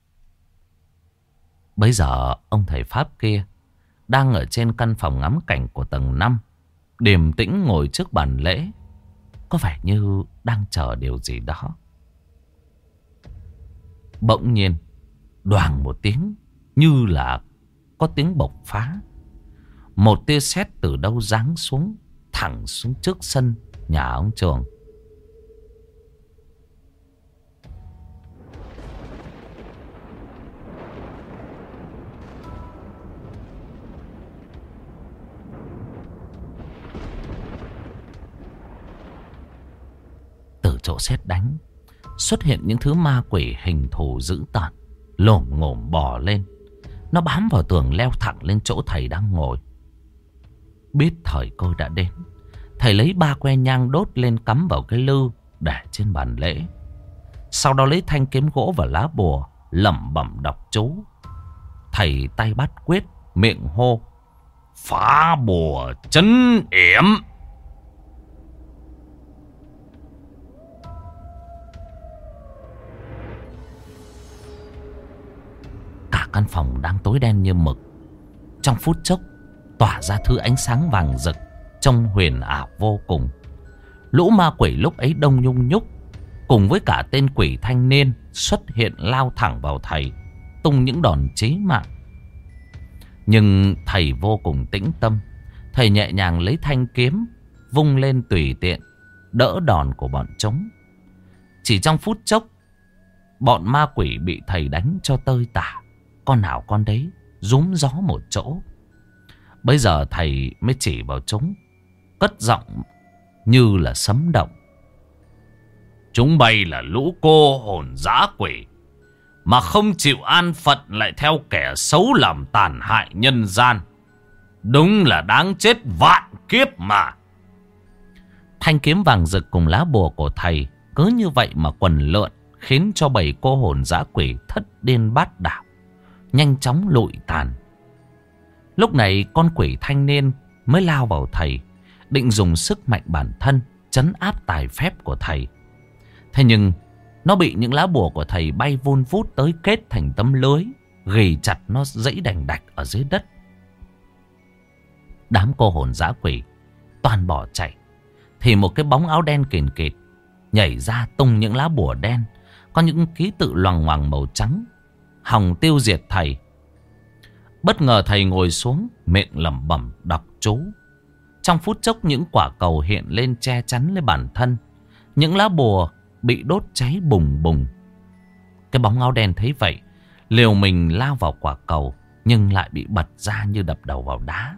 Bây giờ ông thầy Pháp kia đang ở trên căn phòng ngắm cảnh của tầng năm, điềm tĩnh ngồi trước bàn lễ, có vẻ như đang chờ điều gì đó. Bỗng nhiên, đoàng một tiếng, như là có tiếng bộc phá. Một tia sét từ đâu giáng xuống, thẳng xuống trước sân nhà ông Trường. Từ chỗ sét đánh xuất hiện những thứ ma quỷ hình thù dữ tợn, lồm ngồm bò lên. Nó bám vào tường, leo thẳng lên chỗ thầy đang ngồi. Biết thời cơ đã đến, thầy lấy ba que nhang đốt lên cắm vào cái lư để trên bàn lễ. Sau đó lấy thanh kiếm gỗ và lá bùa lẩm bẩm đọc chú. Thầy tay bắt quyết, miệng hô: phá bùa trấn yểm. Cả căn phòng đang tối đen như mực, trong phút chốc tỏa ra thứ ánh sáng vàng rực, trông huyền ảo vô cùng. Lũ ma quỷ lúc ấy đông nhung nhúc, cùng với cả tên quỷ thanh niên xuất hiện lao thẳng vào thầy, tung những đòn chí mạng. Nhưng thầy vô cùng tĩnh tâm. Thầy nhẹ nhàng lấy thanh kiếm vung lên tùy tiện, đỡ đòn của bọn chúng. Chỉ trong phút chốc, bọn ma quỷ bị thầy đánh cho tơi tả, con nào con đấy rúm gió một chỗ. Bây giờ thầy mới chỉ vào chúng, cất giọng như là sấm động: chúng bay là lũ cô hồn dã quỷ, mà không chịu an phận lại theo kẻ xấu làm tàn hại nhân gian. Đúng là đáng chết vạn kiếp mà. Thanh kiếm vàng rực cùng lá bùa của thầy cứ như vậy mà quần lượn, khiến cho bầy cô hồn dã quỷ thất điên bát đảo, nhanh chóng lụi tàn. Lúc này con quỷ thanh niên mới lao vào thầy, định dùng sức mạnh bản thân trấn áp tài phép của thầy. Thế nhưng nó bị những lá bùa của thầy bay vun vút tới kết thành tấm lưới, ghì chặt nó dẫy đành đạch ở dưới đất. Đám cô hồn dã quỷ toàn bỏ chạy, thì một cái bóng áo đen kìn kịt nhảy ra tung những lá bùa đen có những ký tự loằng ngoằng màu trắng, hòng tiêu diệt thầy. Bất ngờ thầy ngồi xuống, miệng lẩm bẩm đọc chú. Trong phút chốc những quả cầu hiện lên che chắn lấy bản thân. Những lá bùa bị đốt cháy bùng bùng. Cái bóng áo đen thấy vậy, liều mình lao vào quả cầu, nhưng lại bị bật ra như đập đầu vào đá.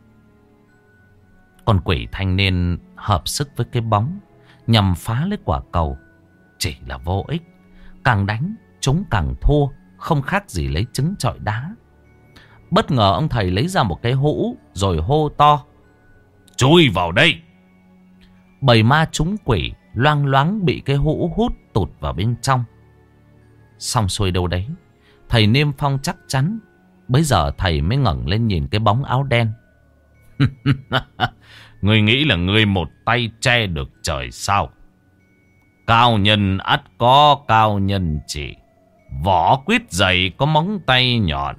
Con quỷ thanh niên hợp sức với cái bóng nhằm phá lấy quả cầu, chỉ là vô ích. Càng đánh chúng càng thua, không khác gì lấy trứng chọi đá. Bất ngờ ông thầy lấy ra một cái hũ rồi hô to: chui vào đây! Bầy ma trúng quỷ loang loáng bị cái hũ hút tụt vào bên trong. Xong xuôi đâu đấy, thầy Niêm Phong chắc chắn. Bây giờ thầy mới ngẩng lên nhìn cái bóng áo đen. Ngươi nghĩ là ngươi một tay che được trời sao? Cao nhân ắt có cao nhân chỉ, vỏ quýt dày có móng tay nhọn.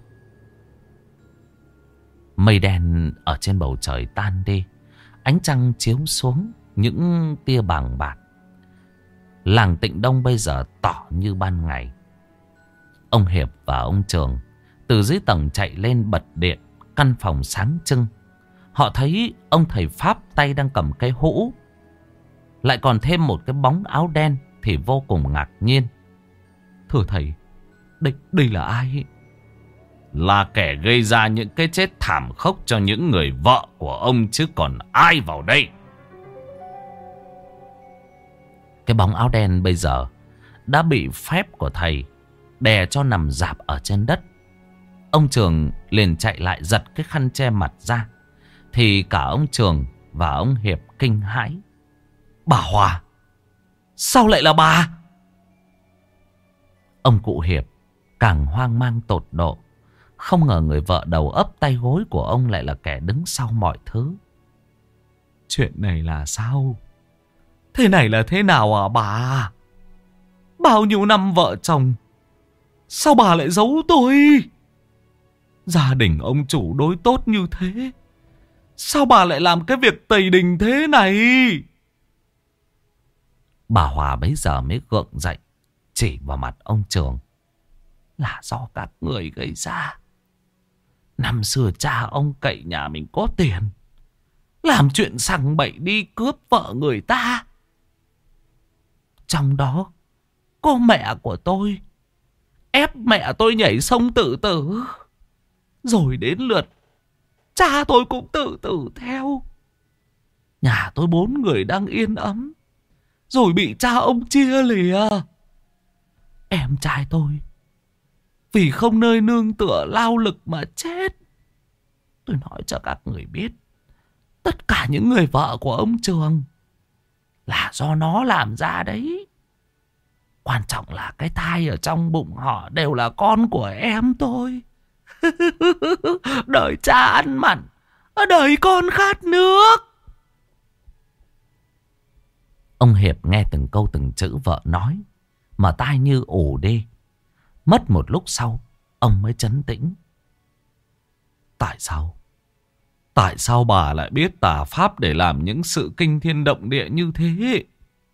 Mây đen ở trên bầu trời tan đi, ánh trăng chiếu xuống những tia bàng bạc. Làng Tịnh Đông bây giờ tỏ như ban ngày. Ông Hiệp và ông Trường từ dưới tầng chạy lên bật điện, căn phòng sáng trưng. Họ thấy ông thầy Pháp tay đang cầm cái hũ, lại còn thêm một cái bóng áo đen thì vô cùng ngạc nhiên. Thưa thầy, đây, đây là ai? Là kẻ gây ra những cái chết thảm khốc cho những người vợ của ông chứ còn ai vào đây. Cái bóng áo đen bây giờ đã bị phép của thầy đè cho nằm rạp ở trên đất. Ông Trường liền chạy lại giật cái khăn che mặt ra, thì cả ông Trường và ông Hiệp kinh hãi. Bà Hòa, sao lại là bà? Ông cụ Hiệp càng hoang mang tột độ. Không ngờ người vợ đầu ấp tay gối của ông lại là kẻ đứng sau mọi thứ. Chuyện này là sao? Thế này là thế nào à bà? Bao nhiêu năm vợ chồng, sao bà lại giấu tôi? Gia đình ông chủ đối tốt như thế, sao bà lại làm cái việc tày đình thế này? Bà Hòa bấy giờ mới gượng dậy, chỉ vào mặt ông Trường. Là do các người gây ra. Năm xưa cha ông cậy nhà mình có tiền, làm chuyện sằng bậy đi cướp vợ người ta. Trong đó có mẹ của tôi, ép mẹ tôi nhảy sông tự tử. Rồi đến lượt cha tôi cũng tự tử theo. Nhà tôi bốn người đang yên ấm, rồi bị cha ông chia lìa. Em trai tôi vì không nơi nương tựa lao lực mà chết. Tôi nói cho các người biết, tất cả những người vợ của ông Trường là do nó làm ra đấy. Quan trọng là cái thai ở trong bụng họ đều là con của em tôi. Đời cha ăn mặn, đời con khát nước. Ông Hiệp nghe từng câu từng chữ vợ nói mà tai như ù đi. Mất một lúc sau, ông mới trấn tĩnh. Tại sao? Tại sao bà lại biết tà pháp để làm những sự kinh thiên động địa như thế?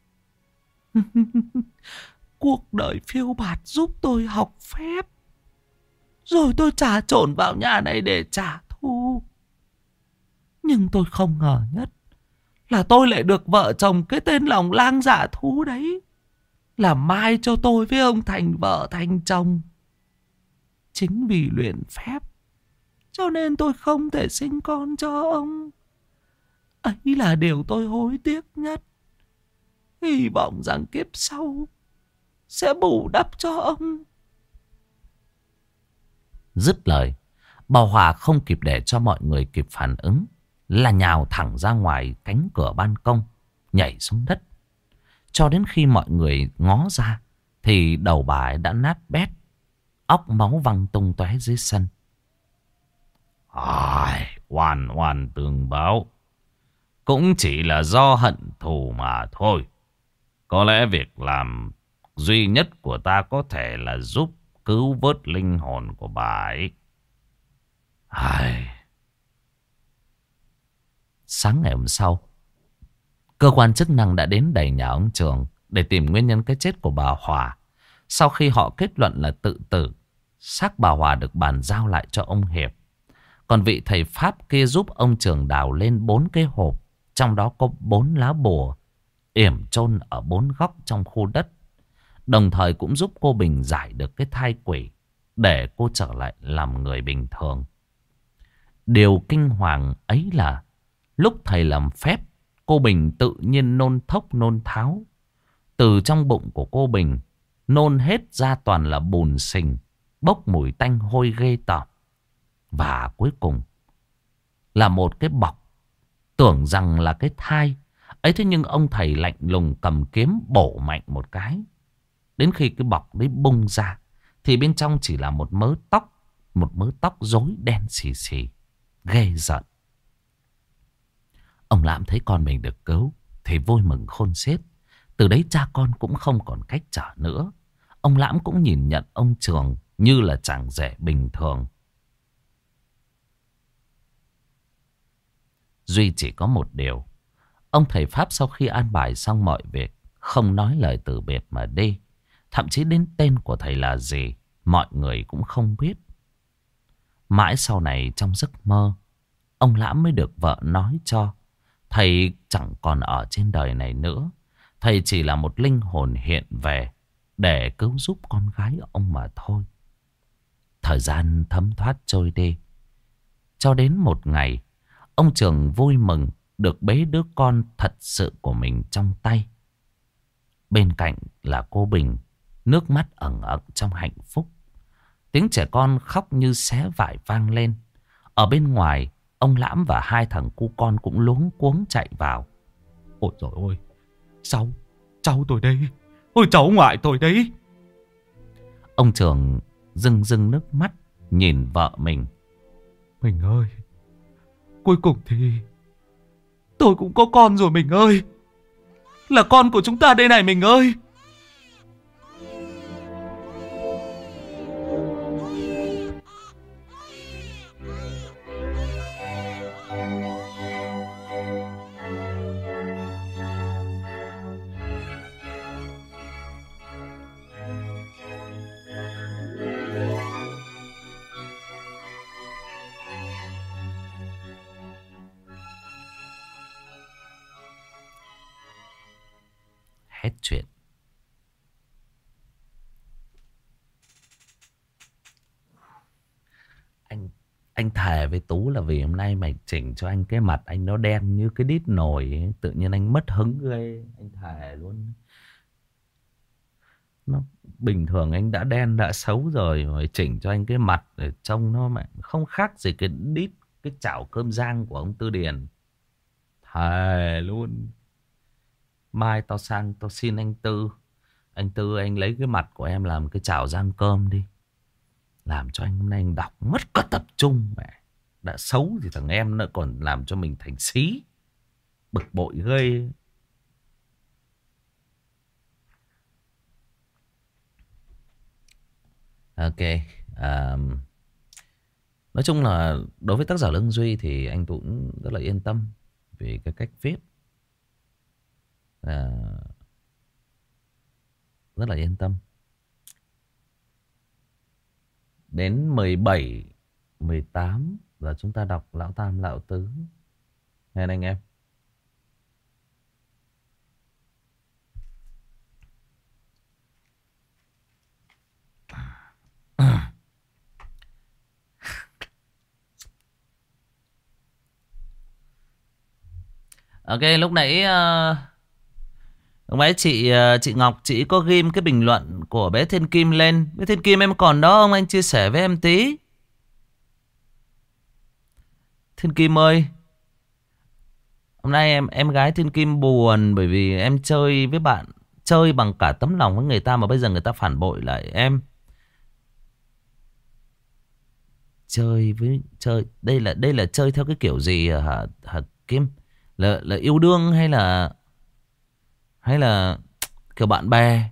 Cuộc đời phiêu bạt giúp tôi học phép, rồi tôi trà trộn vào nhà này để trả thù. Nhưng tôi không ngờ nhất là tôi lại được vợ chồng cái tên lòng lang dạ thú đấy làm mai cho tôi với ông thành vợ thành chồng. Chính vì luyện phép cho nên tôi không thể sinh con cho ông. Ấy là điều tôi hối tiếc nhất. Hy vọng rằng kiếp sau sẽ bù đắp cho ông. Dứt lời, bà Hòa không kịp để cho mọi người kịp phản ứng, là nhào thẳng ra ngoài cánh cửa ban công, nhảy xuống đất. Cho đến khi mọi người ngó ra thì đầu bà ấy đã nát bét, óc máu văng tung tóe dưới sân. Ai, oan oan tương báo, cũng chỉ là do hận thù mà thôi. Có lẽ việc làm duy nhất của ta có thể là giúp cứu vớt linh hồn của bà ấy. Ai... Sáng ngày hôm sau, cơ quan chức năng đã đến đầy nhà ông Trường để tìm nguyên nhân cái chết của bà Hòa. Sau khi họ kết luận là tự tử, xác bà Hòa được bàn giao lại cho ông Hiệp. Còn vị thầy Pháp kia giúp ông Trường đào lên bốn cái hộp, trong đó có bốn lá bùa yểm chôn ở bốn góc trong khu đất. Đồng thời cũng giúp cô Bình giải được cái thai quỷ để cô trở lại làm người bình thường. Điều kinh hoàng ấy là lúc thầy làm phép, cô Bình tự nhiên nôn thốc nôn tháo. Từ trong bụng của cô Bình nôn hết ra toàn là bùn sình, bốc mùi tanh hôi ghê tởm. Và cuối cùng là một cái bọc, tưởng rằng là cái thai ấy. Thế nhưng ông thầy lạnh lùng cầm kiếm bổ mạnh một cái. Đến khi cái bọc đấy bung ra thì bên trong chỉ là một mớ tóc, một mớ tóc rối đen xì xì, ghê giận. Ông Lãm thấy con mình được cứu thì vui mừng khôn xiết. Từ đấy cha con cũng không còn cách trở nữa. Ông Lãm cũng nhìn nhận ông Trường như là chàng rể bình thường. Duy chỉ có một điều, ông thầy Pháp sau khi an bài xong mọi việc không nói lời từ biệt mà đi. Thậm chí đến tên của thầy là gì mọi người cũng không biết. Mãi sau này trong giấc mơ, ông Lãm mới được vợ nói cho thầy chẳng còn ở trên đời này nữa. Thầy chỉ là một linh hồn hiện về để cứu giúp con gái ông mà thôi. Thời gian thấm thoát trôi đi. Cho đến một ngày, ông Trường vui mừng được bế đứa con thật sự của mình trong tay. Bên cạnh là cô Bình, nước mắt ẩn ẩn trong hạnh phúc. Tiếng trẻ con khóc như xé vải vang lên. Ở bên ngoài Ông Lãm và hai thằng cu con cũng luống cuống chạy vào. Ôi trời ơi, cháu, cháu tôi đấy. Ôi cháu ngoại tôi đấy. Ông Trường rưng rưng nước mắt nhìn vợ mình. Mình ơi, cuối cùng thì tôi cũng có con rồi mình ơi. Là con của chúng ta đây này mình ơi. Hết chuyện. Anh anh thề với Tú là vì hôm nay mày chỉnh cho anh cái mặt anh nó đen như cái đít nồi ấy. Tự nhiên anh mất hứng ghê. Anh thề luôn. Nó bình thường anh đã đen đã xấu rồi, rồi chỉnh cho anh cái mặt để trông nó mẹ không khác gì cái đít, cái chảo cơm rang của ông Tư Điền. Thề luôn. Mai tao sang tao xin anh Tư. Anh Tư anh lấy cái mặt của em làm cái chảo rang cơm đi. Làm cho anh hôm nay anh đọc mất cả tập trung mẹ. Đã xấu thì thằng em nó còn làm cho mình thành xí. Bực bội ghê. Ok. Um, nói chung là đối với tác giả Lương Duy thì anh cũng rất là yên tâm vì cái cách viết. Uh, rất là yên tâm. Đến mười bảy, mười tám giờ chúng ta đọc Lão Tam Lão Tứ. Hẹn anh em. Ok, lúc nãy uh, lúc nãy chị uh, chị Ngọc chị có ghim cái bình luận của bé Thiên Kim lên. Bé Thiên Kim em còn đó không? Anh chia sẻ với em tí. Thiên Kim ơi, hôm nay em em gái Thiên Kim buồn bởi vì em chơi với bạn, chơi bằng cả tấm lòng với người ta mà bây giờ người ta phản bội lại em. Chơi với chơi đây là đây là chơi theo cái kiểu gì hả, hả Kim? Là là yêu đương hay là hay là kiểu bạn bè?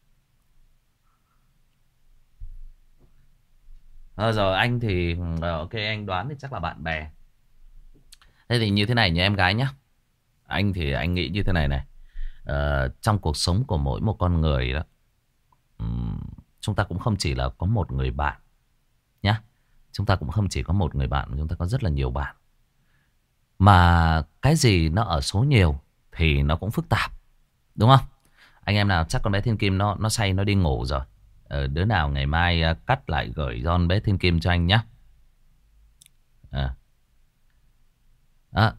À, rồi anh thì ok anh đoán thì chắc là bạn bè. Thế thì như thế này nhé em gái nhé. Anh thì anh nghĩ như thế này này. Ờ, trong cuộc sống của mỗi một con người đó, um, chúng ta cũng không chỉ là có một người bạn nhá. Chúng ta cũng không chỉ có một người bạn, chúng ta có rất là nhiều bạn. Mà cái gì nó ở số nhiều thì nó cũng phức tạp, đúng không? Anh em nào chắc con bé Thiên Kim nó nó say nó đi ngủ rồi. Ờ, đứa nào ngày mai uh, cắt lại gửi con bé Thiên Kim cho anh nhé. À. À.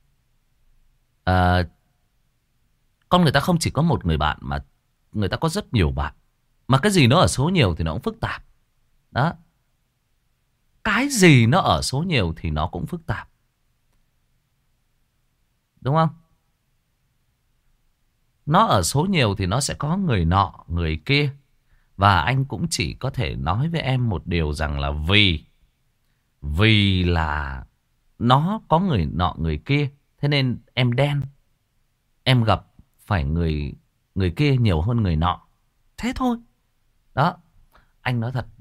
À. Con người ta không chỉ có một người bạn mà người ta có rất nhiều bạn. Mà cái gì nó ở số nhiều thì nó cũng phức tạp. Đó. Cái gì nó ở số nhiều thì nó cũng phức tạp. Đúng không? Nó ở số nhiều thì nó sẽ có người nọ, người kia. Và anh cũng chỉ có thể nói với em một điều rằng là vì Vì là nó có người nọ, người kia, thế nên em đen. Em gặp phải người người kia nhiều hơn người nọ. Thế thôi. Đó. Anh nói thật,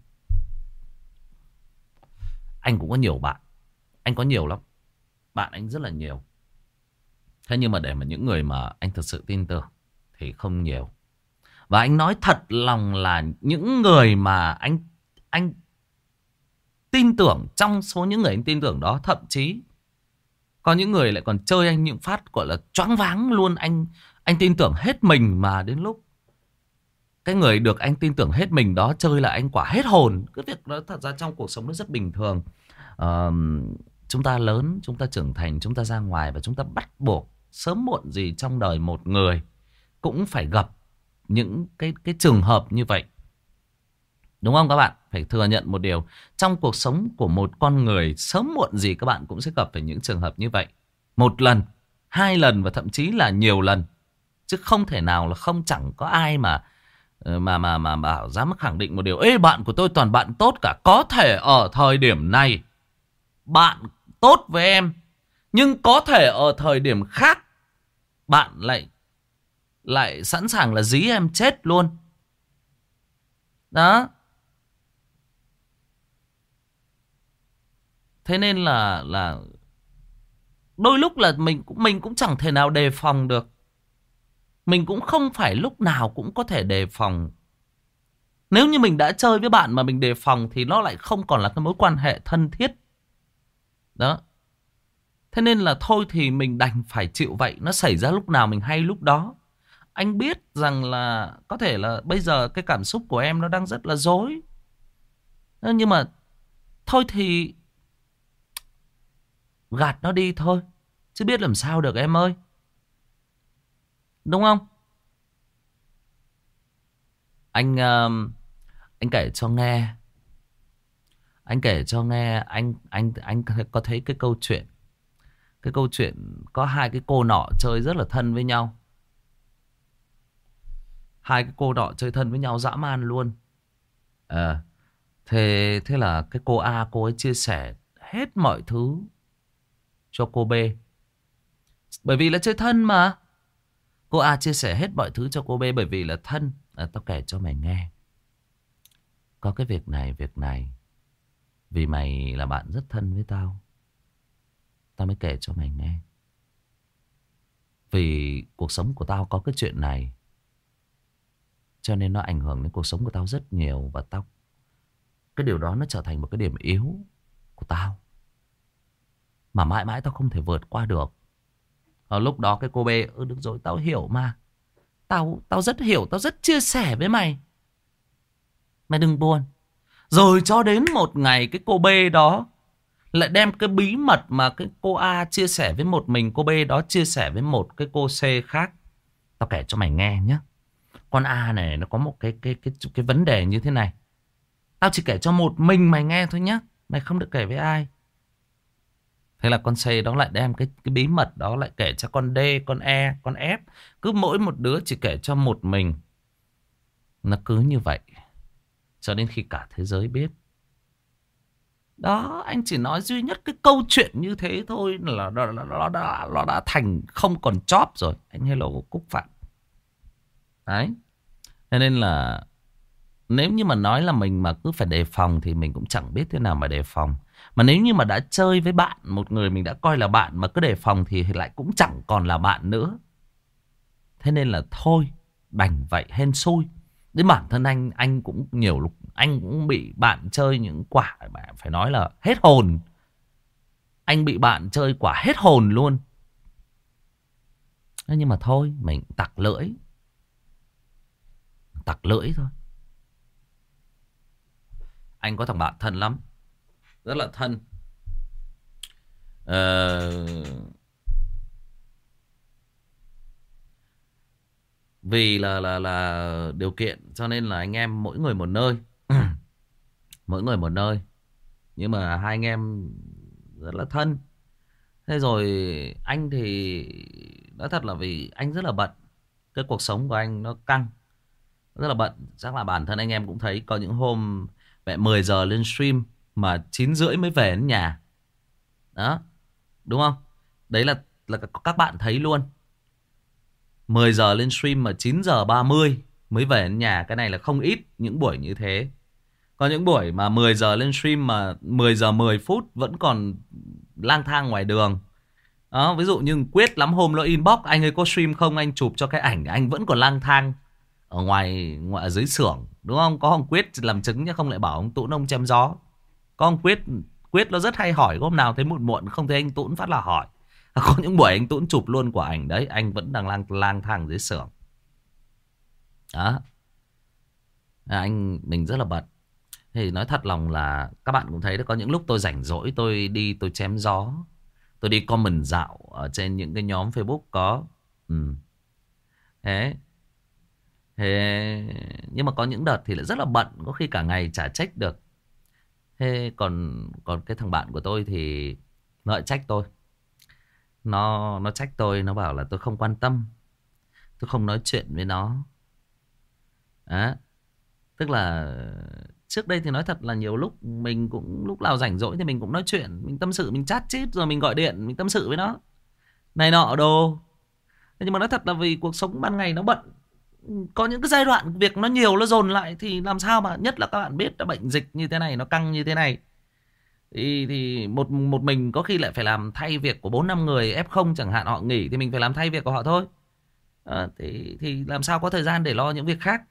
anh cũng có nhiều bạn. Anh có nhiều lắm. Bạn anh rất là nhiều. Thế nhưng mà để mà những người mà anh thật sự tin tưởng thì không nhiều. Và anh nói thật lòng là những người mà anh anh tin tưởng, trong số những người anh tin tưởng đó, thậm chí có những người lại còn chơi anh những phát gọi là choáng váng luôn. Anh anh tin tưởng hết mình mà đến lúc cái người được anh tin tưởng hết mình đó chơi là anh quả hết hồn. Cái việc đó thật ra trong cuộc sống nó rất bình thường. uh, Chúng ta lớn, chúng ta trưởng thành, chúng ta ra ngoài và chúng ta bắt buộc sớm muộn gì trong đời một người cũng phải gặp những cái cái trường hợp như vậy. Đúng không các bạn? phải thừa nhận một điều. Trong cuộc sống của một con người, sớm muộn gì các bạn cũng sẽ gặp phải những trường hợp như vậy. Một lần, hai lần và thậm chí là nhiều lần. Chứ không thể nào là không, chẳng có ai mà mà mà mà bảo dám khẳng định một điều. Ê, bạn của tôi toàn bạn tốt cả. Có thể ở thời điểm này bạn tốt với em, nhưng có thể ở thời điểm khác bạn lại lại sẵn sàng là dí em chết luôn. Đó. Thế nên là là đôi lúc là mình cũng mình cũng chẳng thể nào đề phòng được. Mình cũng không phải lúc nào cũng có thể đề phòng. Nếu như mình đã chơi với bạn mà mình đề phòng thì nó lại không còn là cái mối quan hệ thân thiết. Đó. Thế nên là thôi thì mình đành phải chịu vậy. Nó xảy ra lúc nào mình hay lúc đó. Anh biết rằng là có thể là bây giờ cái cảm xúc của em nó đang rất là rối. Nhưng mà thôi thì gạt nó đi thôi. Chứ biết làm sao được em ơi. Đúng không? Anh uh, anh kể cho nghe. Anh kể cho nghe anh anh anh có thấy cái câu chuyện. Cái câu chuyện có hai cái cô nọ chơi rất là thân với nhau. Hai cái cô nọ chơi thân với nhau dã man luôn. À, thế thế là cái cô A, cô ấy chia sẻ hết mọi thứ cho cô B. Bởi vì là chơi thân mà. Cô A chia sẻ hết mọi thứ cho cô B bởi vì là thân. À, tao kể cho mày nghe. Có cái việc này, việc này. Vì mày là bạn rất thân với tao, tao mới kể cho mày nghe. Vì cuộc sống của tao có cái chuyện này, cho nên nó ảnh hưởng đến cuộc sống của tao rất nhiều. Và tao, cái điều đó nó trở thành một cái điểm yếu của tao mà mãi mãi tao không thể vượt qua được. Ở lúc đó cái cô B, ừ được rồi, tao hiểu mà. Tao, tao rất hiểu, tao rất chia sẻ với mày. Mày đừng buồn. Rồi cho đến một ngày cái cô B đó lại đem cái bí mật mà cái cô A chia sẻ với một mình, cô B đó chia sẻ với một cái cô C khác. Tao kể cho mày nghe nhé. Con A này nó có một cái, cái, cái, cái vấn đề như thế này. Tao chỉ kể cho một mình mày nghe thôi nhé. Mày không được kể với ai. Thế là con C đó lại đem cái, cái bí mật đó lại kể cho con D, con E, con F. Cứ mỗi một đứa chỉ kể cho một mình. Nó cứ như vậy cho đến khi cả thế giới biết. Đó, anh chỉ nói duy nhất cái câu chuyện như thế thôi là nó, nó, nó, đã, nó đã thành không còn chóp rồi. Anh hello Cúc Phạm. Đấy. Thế nên là nếu như mà nói là mình mà cứ phải đề phòng thì mình cũng chẳng biết thế nào mà đề phòng. Mà nếu như mà đã chơi với bạn, một người mình đã coi là bạn mà cứ đề phòng thì lại cũng chẳng còn là bạn nữa. Thế nên là thôi, đành vậy hên xui. Đến bản thân anh, anh cũng nhiều lúc anh cũng bị bạn chơi những quả phải nói là hết hồn. Anh bị bạn chơi quả hết hồn luôn. Nhưng mà thôi, mình tặc lưỡi. Tặc lưỡi thôi. Anh có thằng bạn thân lắm, rất là thân. Ờ... Vì là là là điều kiện cho nên là anh em mỗi người một nơi. Mỗi người một nơi. Nhưng mà hai anh em rất là thân. Thế rồi anh thì nói thật là vì anh rất là bận. Cái cuộc sống của anh nó căng, rất là bận. Chắc là bản thân anh em cũng thấy có những hôm mẹ mười giờ lên stream mà chín rưỡi mới về đến nhà. Đó, đúng không? Đấy là, là các bạn thấy luôn. Mười giờ lên stream mà chín giờ ba mươi mới về đến nhà. Cái này là không ít những buổi như thế. Có những buổi mà mười giờ lên stream mà mười giờ mười phút vẫn còn lang thang ngoài đường. Đó, ví dụ như Quyết lắm hôm nó inbox anh ấy có stream không, anh chụp cho cái ảnh, anh vẫn còn lang thang ở ngoài, ngoài ở dưới xưởng, đúng không? Có ông Quyết làm chứng chứ không lại bảo ông Tũn ông chém gió. Có ông Quyết, Quyết nó rất hay hỏi, có hôm nào thấy muộn muộn không thấy anh Tũn phát là hỏi. Có những buổi anh Tũn chụp luôn quả ảnh đấy, anh vẫn đang lang, lang thang dưới xưởng. Đó. Anh mình rất là bận. Thì nói thật lòng là các bạn cũng thấy đó, có những lúc tôi rảnh rỗi tôi đi tôi chém gió. Tôi đi comment dạo ở trên những cái nhóm Facebook có. Ừ. Thế. Thế Nhưng mà có những đợt thì lại rất là bận, có khi cả ngày chả check được. Thế còn còn cái thằng bạn của tôi thì nó lại trách tôi. Nó nó trách tôi, nó bảo là tôi không quan tâm, tôi không nói chuyện với nó. Đó. Tức là trước đây thì nói thật là nhiều lúc mình cũng lúc nào rảnh rỗi thì mình cũng nói chuyện, mình tâm sự, mình chat chít rồi mình gọi điện, mình tâm sự với nó. Này nọ đồ. Nhưng mà nói thật là vì cuộc sống ban ngày nó bận, có những cái giai đoạn việc nó nhiều, nó dồn lại thì làm sao mà, nhất là các bạn biết là bệnh dịch như thế này, nó căng như thế này. Thì, thì một một mình có khi lại phải làm thay việc của bốn năm người ép không chẳng hạn, họ nghỉ thì mình phải làm thay việc của họ thôi. À, thì, thì làm sao có thời gian để lo những việc khác.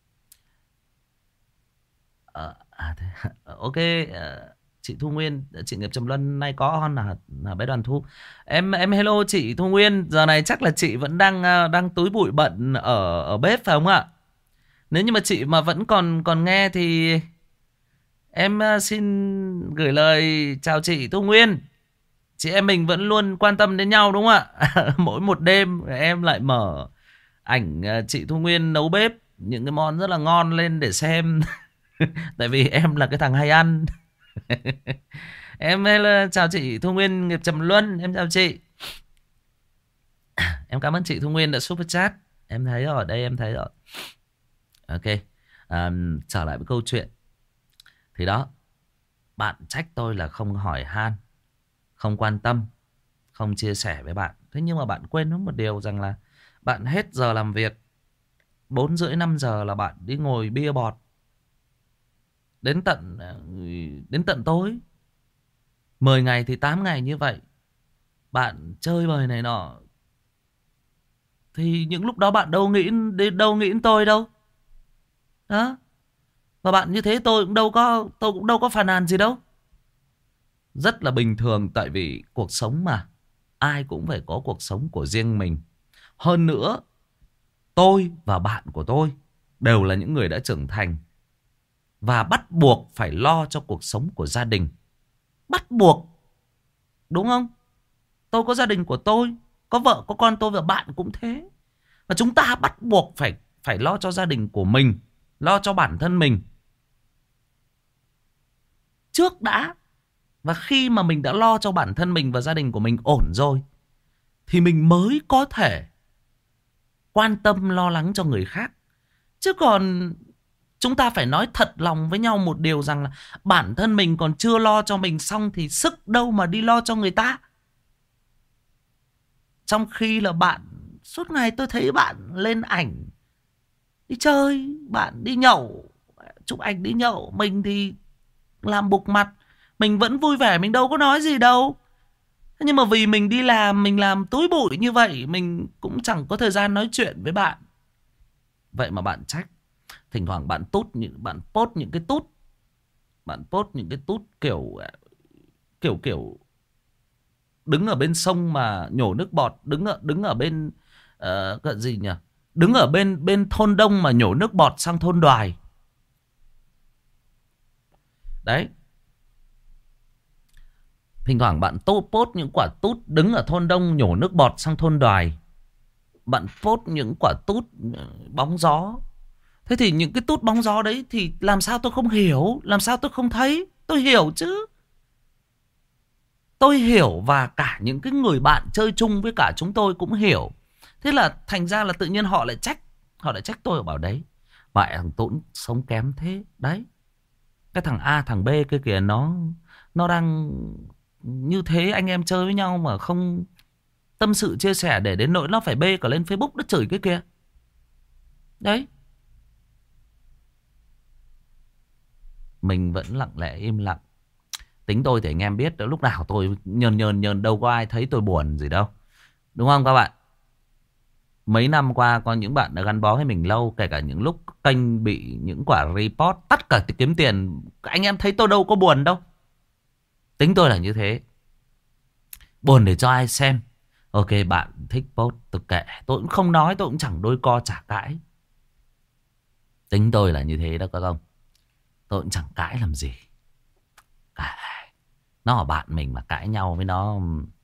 À, à, thế, ok. À, chị Thu Nguyên, chị Nghiệp Trầm Luân nay có on là, là bé Đoàn Thu. Em em hello chị Thu Nguyên, giờ này chắc là chị vẫn đang đang túi bụi bận ở ở bếp phải không ạ? Nếu như mà chị mà vẫn còn còn nghe thì em xin gửi lời chào chị Thu Nguyên. Chị em mình vẫn luôn quan tâm đến nhau đúng không ạ? Mỗi một đêm em lại mở ảnh chị Thu Nguyên nấu bếp những cái món rất là ngon lên để xem. Tại vì em là cái thằng hay ăn. Em chào chị Thu Nguyên Nghiệp Trầm Luân. Em chào chị. Em cảm ơn chị Thu Nguyên đã super chat. Em thấy rồi, đây em thấy rồi. Ok. À, trở lại với câu chuyện. Thì đó, bạn trách tôi là không hỏi han, không quan tâm, không chia sẻ với bạn. Thế nhưng mà bạn quên mất một điều rằng là bạn hết giờ làm việc bốn rưỡi năm giờ là bạn đi ngồi bia bọt đến tận đến tận tối. Mười ngày thì tám ngày như vậy bạn chơi bời này nọ. Thì những lúc đó bạn đâu nghĩ đâu nghĩ đến tôi đâu. Đó. Và bạn như thế tôi cũng đâu có tôi cũng đâu có phàn nàn gì đâu. Rất là bình thường, tại vì cuộc sống mà, ai cũng phải có cuộc sống của riêng mình. Hơn nữa, tôi và bạn của tôi đều là những người đã trưởng thành và bắt buộc phải lo cho cuộc sống của gia đình. Bắt buộc. Đúng không? Tôi có gia đình của tôi, có vợ, có con tôi, và bạn cũng thế. Và chúng ta bắt buộc phải phải lo cho gia đình của mình, lo cho bản thân mình trước đã. Và khi mà mình đã lo cho bản thân mình và gia đình của mình ổn rồi thì mình mới có thể quan tâm lo lắng cho người khác. Chứ còn chúng ta phải nói thật lòng với nhau một điều rằng là bản thân mình còn chưa lo cho mình xong thì sức đâu mà đi lo cho người ta. Trong khi là bạn, suốt ngày tôi thấy bạn lên ảnh đi chơi, bạn đi nhậu, chụp ảnh đi nhậu. Mình thì làm bục mặt, mình vẫn vui vẻ, mình đâu có nói gì đâu. Nhưng mà vì mình đi làm, mình làm túi bụi như vậy, mình cũng chẳng có thời gian nói chuyện với bạn. Vậy mà bạn trách. Thỉnh thoảng bạn tút những bạn post những cái tút, bạn post những cái tút kiểu kiểu kiểu đứng ở bên sông mà nhổ nước bọt, đứng ở đứng ở bên uh, cái gì nhỉ? Đứng ở bên bên thôn Đông mà nhổ nước bọt sang thôn Đoài. Đấy. Thỉnh thoảng bạn tô post những quả tút đứng ở thôn Đông nhổ nước bọt sang thôn Đoài. Bạn post những quả tút bóng gió. Thế thì những cái tút bóng gió đấy thì làm sao tôi không hiểu, làm sao tôi không thấy? Tôi hiểu chứ. Tôi hiểu, và cả những cái người bạn chơi chung với cả chúng tôi cũng hiểu. Thế là thành ra là tự nhiên họ lại trách. Họ lại trách tôi, bảo đấy, mẹ thằng Tũng sống kém thế. Đấy, cái thằng A thằng B kia kìa, nó Nó đang như thế, anh em chơi với nhau mà không tâm sự chia sẻ, để đến nỗi nó phải bê cả lên Facebook nó chửi cái kia. Đấy. Mình vẫn lặng lẽ im lặng. Tính tôi thì anh em biết, lúc nào tôi nhờn nhờn nhờn, đâu có ai thấy tôi buồn gì đâu. Đúng không các bạn? Mấy năm qua có những bạn đã gắn bó với mình lâu, kể cả những lúc kênh bị những quả report, tất cả kiếm tiền, anh em thấy tôi đâu có buồn đâu. Tính tôi là như thế. Buồn để cho ai xem. Ok, bạn thích post tôi kệ, tôi cũng không nói, tôi cũng chẳng đôi co chả cãi. Tính tôi là như thế đó các ông. Tôi cũng chẳng cãi làm gì cả. Nó là bạn mình mà cãi nhau với nó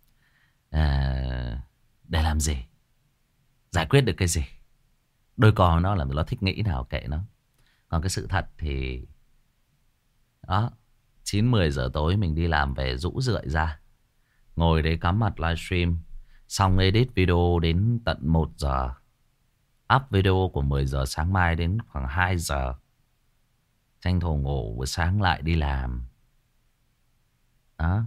à, để làm gì? Giải quyết được cái gì? Đôi co nó là nó thích nghĩ nào kệ nó. Còn cái sự thật thì đó, chín mười giờ tối mình đi làm về rũ rượi ra, ngồi đấy cắm mặt livestream, xong edit video đến tận một giờ, up video của mười giờ sáng mai đến khoảng hai giờ, tranh thủ ngủ buổi sáng lại đi làm. Đó.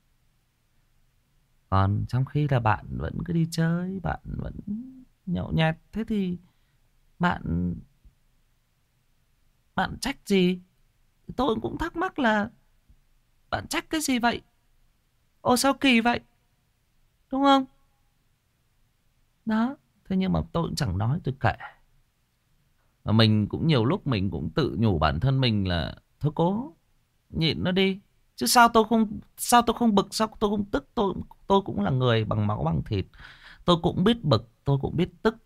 Còn trong khi là bạn vẫn cứ đi chơi, bạn vẫn nhậu nhẹt, thế thì bạn bạn trách gì? Tôi cũng thắc mắc là bạn trách cái gì vậy? Ồ sao kỳ vậy? Đúng không? Đó. Thế nhưng mà tôi cũng chẳng nói, tôi kệ. Và mình cũng nhiều lúc mình cũng tự nhủ bản thân mình là thôi cố nhịn nó đi. Chứ sao tôi không sao tôi không bực, sao tôi không tức, tôi tôi cũng là người bằng máu bằng thịt. Tôi cũng biết bực, tôi cũng biết tức.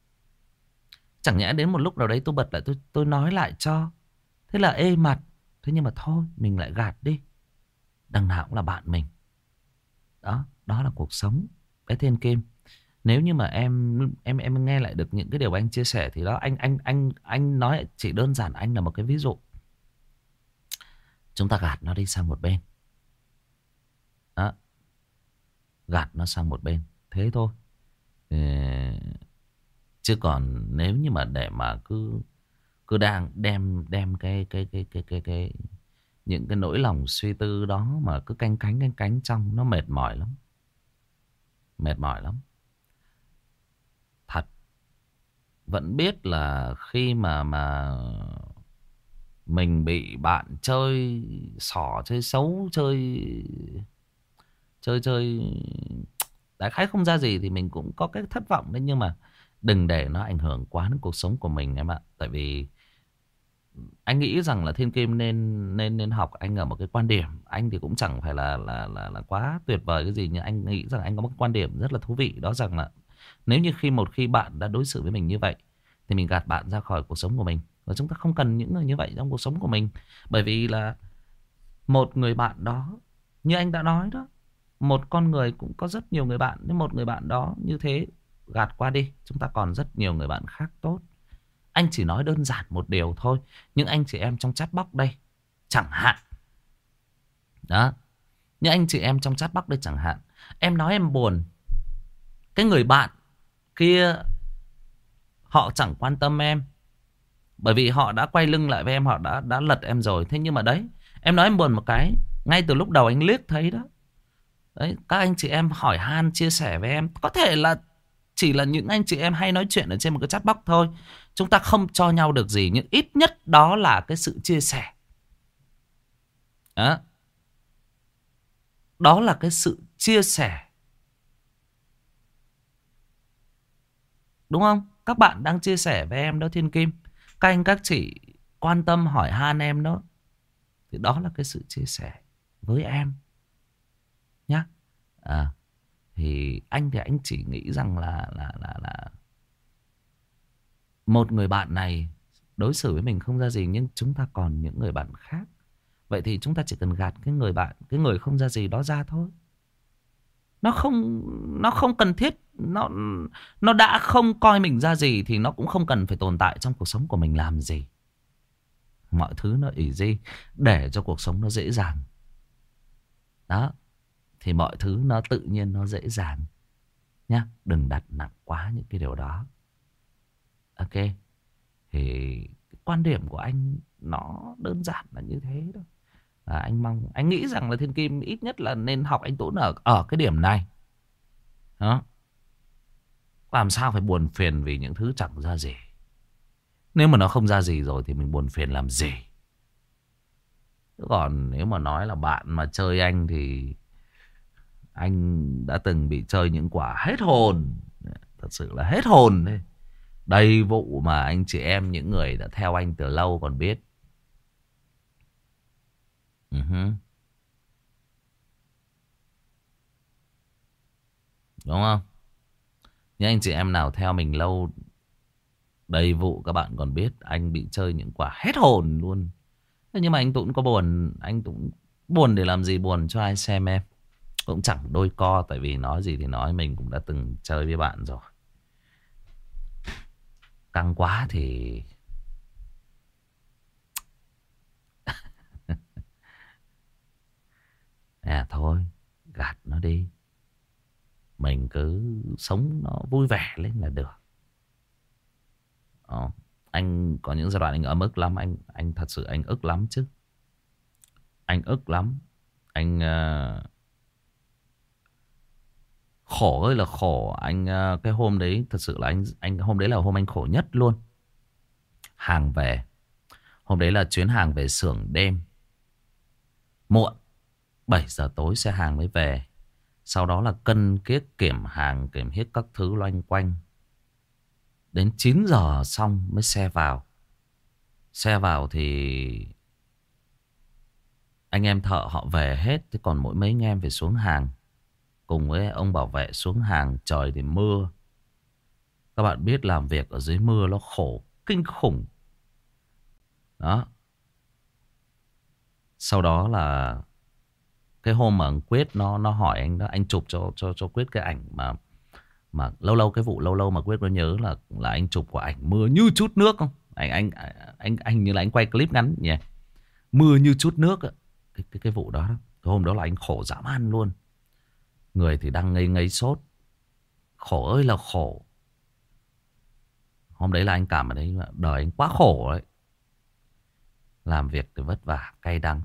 Chẳng nhẽ đến một lúc nào đấy tôi bật lại, tôi tôi nói lại cho. Thế là ê mặt. Thế nhưng mà thôi, mình lại gạt đi. Đằng nào cũng là bạn mình. Đó, đó là cuộc sống. Bé Thiên Kim, nếu như mà em em em nghe lại được những cái điều anh chia sẻ thì đó, anh anh anh anh nói chỉ đơn giản anh là một cái ví dụ. Chúng ta gạt nó đi sang một bên. Đó. Gạt nó sang một bên. Thế thôi. Ừ. Chứ còn nếu như mà để mà cứ cứ đang đem đem cái cái cái cái cái cái những cái nỗi lòng suy tư đó mà cứ canh cánh canh cánh trong, nó mệt mỏi lắm. Mệt mỏi lắm. Thật. Vẫn biết là khi mà mà mình bị bạn chơi xỏ, chơi xấu, chơi chơi chơi đại khái không ra gì thì mình cũng có cái thất vọng đấy, nhưng mà đừng để nó ảnh hưởng quá đến cuộc sống của mình em ạ. Tại vì anh nghĩ rằng là Thiên Kim nên nên nên học anh ở một cái quan điểm. Anh thì cũng chẳng phải là là là là quá tuyệt vời cái gì, nhưng anh nghĩ rằng anh có một quan điểm rất là thú vị, đó rằng là nếu như khi một khi bạn đã đối xử với mình như vậy thì mình gạt bạn ra khỏi cuộc sống của mình, và chúng ta không cần những người như vậy trong cuộc sống của mình. Bởi vì là một người bạn đó, như anh đã nói đó, một con người cũng có rất nhiều người bạn. Nếu một người bạn đó như thế, gạt qua đi, chúng ta còn rất nhiều người bạn khác tốt. Anh chỉ nói đơn giản một điều thôi. Những anh chị em trong chat box đây chẳng hạn. Đó. Những anh chị em trong chat box đây chẳng hạn. Em nói em buồn, cái người bạn kia họ chẳng quan tâm em, bởi vì họ đã quay lưng lại với em, họ đã đã lật em rồi. Thế nhưng mà đấy, em nói em buồn một cái, ngay từ lúc đầu anh liếc thấy đó. Đấy, các anh chị em hỏi han chia sẻ với em. Có thể là chỉ là những anh chị em hay nói chuyện ở trên một cái chat box thôi. Chúng ta không cho nhau được gì, nhưng ít nhất đó là cái sự chia sẻ. Đó. Đó là cái sự chia sẻ. Đúng không? Các bạn đang chia sẻ với em đó Thiên Kim. Các anh các chị quan tâm hỏi han em đó. Thì đó là cái sự chia sẻ với em. Nhá. À, thì anh thì anh chỉ nghĩ rằng là là là là một người bạn này đối xử với mình không ra gì, nhưng chúng ta còn những người bạn khác. Vậy thì chúng ta chỉ cần gạt cái người bạn, cái người không ra gì đó ra thôi. Nó không nó không cần thiết, nó nó đã không coi mình ra gì thì nó cũng không cần phải tồn tại trong cuộc sống của mình làm gì. Mọi thứ nó easy để cho cuộc sống nó dễ dàng. Đó. Thì mọi thứ nó tự nhiên nó dễ dàng. Nhá, đừng đặt nặng quá những cái điều đó. Ok. Thì quan điểm của anh nó đơn giản là như thế thôi. À, anh mong, anh nghĩ rằng là Thiên Kim ít nhất là nên học anh Tuấn ở ở cái điểm này. Đó. Làm sao phải buồn phiền vì những thứ chẳng ra gì. Nếu mà nó không ra gì rồi thì mình buồn phiền làm gì. Còn nếu mà nói là bạn mà chơi anh thì anh đã từng bị chơi những quả hết hồn. Thật sự là hết hồn đấy. Đầy vụ mà anh chị em, những người đã theo anh từ lâu còn biết. Uh-huh. Đúng không? Những anh chị em nào theo mình lâu, đầy vụ các bạn còn biết anh bị chơi những quả hết hồn luôn. Thế nhưng mà anh Tũng có buồn, anh Tũng buồn để làm gì, buồn cho ai xem em. Cũng chẳng đôi co, tại vì nói gì thì nói, mình cũng đã từng chơi với bạn rồi. Căng quá thì nó đi. Mình cứ sống nó vui vẻ lên là được. Ờ, anh có những giai đoạn anh ấm ức lắm. Anh anh thật sự anh ức lắm chứ. Anh ức lắm. Anh uh, khổ ơi là khổ. Anh uh, cái hôm đấy thật sự là anh anh hôm đấy là hôm anh khổ nhất luôn. Hàng về. Hôm đấy là chuyến hàng về xưởng đêm. Muộn, bảy giờ tối xe hàng mới về. Sau đó là cân kiết kiểm hàng, kiểm hết các thứ loanh quanh. Đến chín giờ xong mới xe vào. Xe vào thì anh em thợ họ về hết. Thế còn mỗi mấy anh em phải xuống hàng. Cùng với ông bảo vệ xuống hàng. Trời thì mưa. Các bạn biết làm việc ở dưới mưa nó khổ kinh khủng. Đó. Sau đó là cái hôm mà ông Quyết nó nó hỏi anh đó, anh chụp cho cho cho Quyết cái ảnh mà mà lâu lâu cái vụ lâu lâu mà Quyết nó nhớ là là anh chụp của ảnh mưa như chút nước không? Anh anh anh anh như là anh quay clip ngắn nhỉ. Mưa như chút nước á. Cái cái cái vụ đó, đó. Cái hôm đó là anh khổ dã man luôn. Người thì đang ngây ngây sốt. Khổ ơi là khổ. Hôm đấy là anh cảm ở đấy là đời anh quá khổ đấy. Làm việc thì vất vả, cay đắng.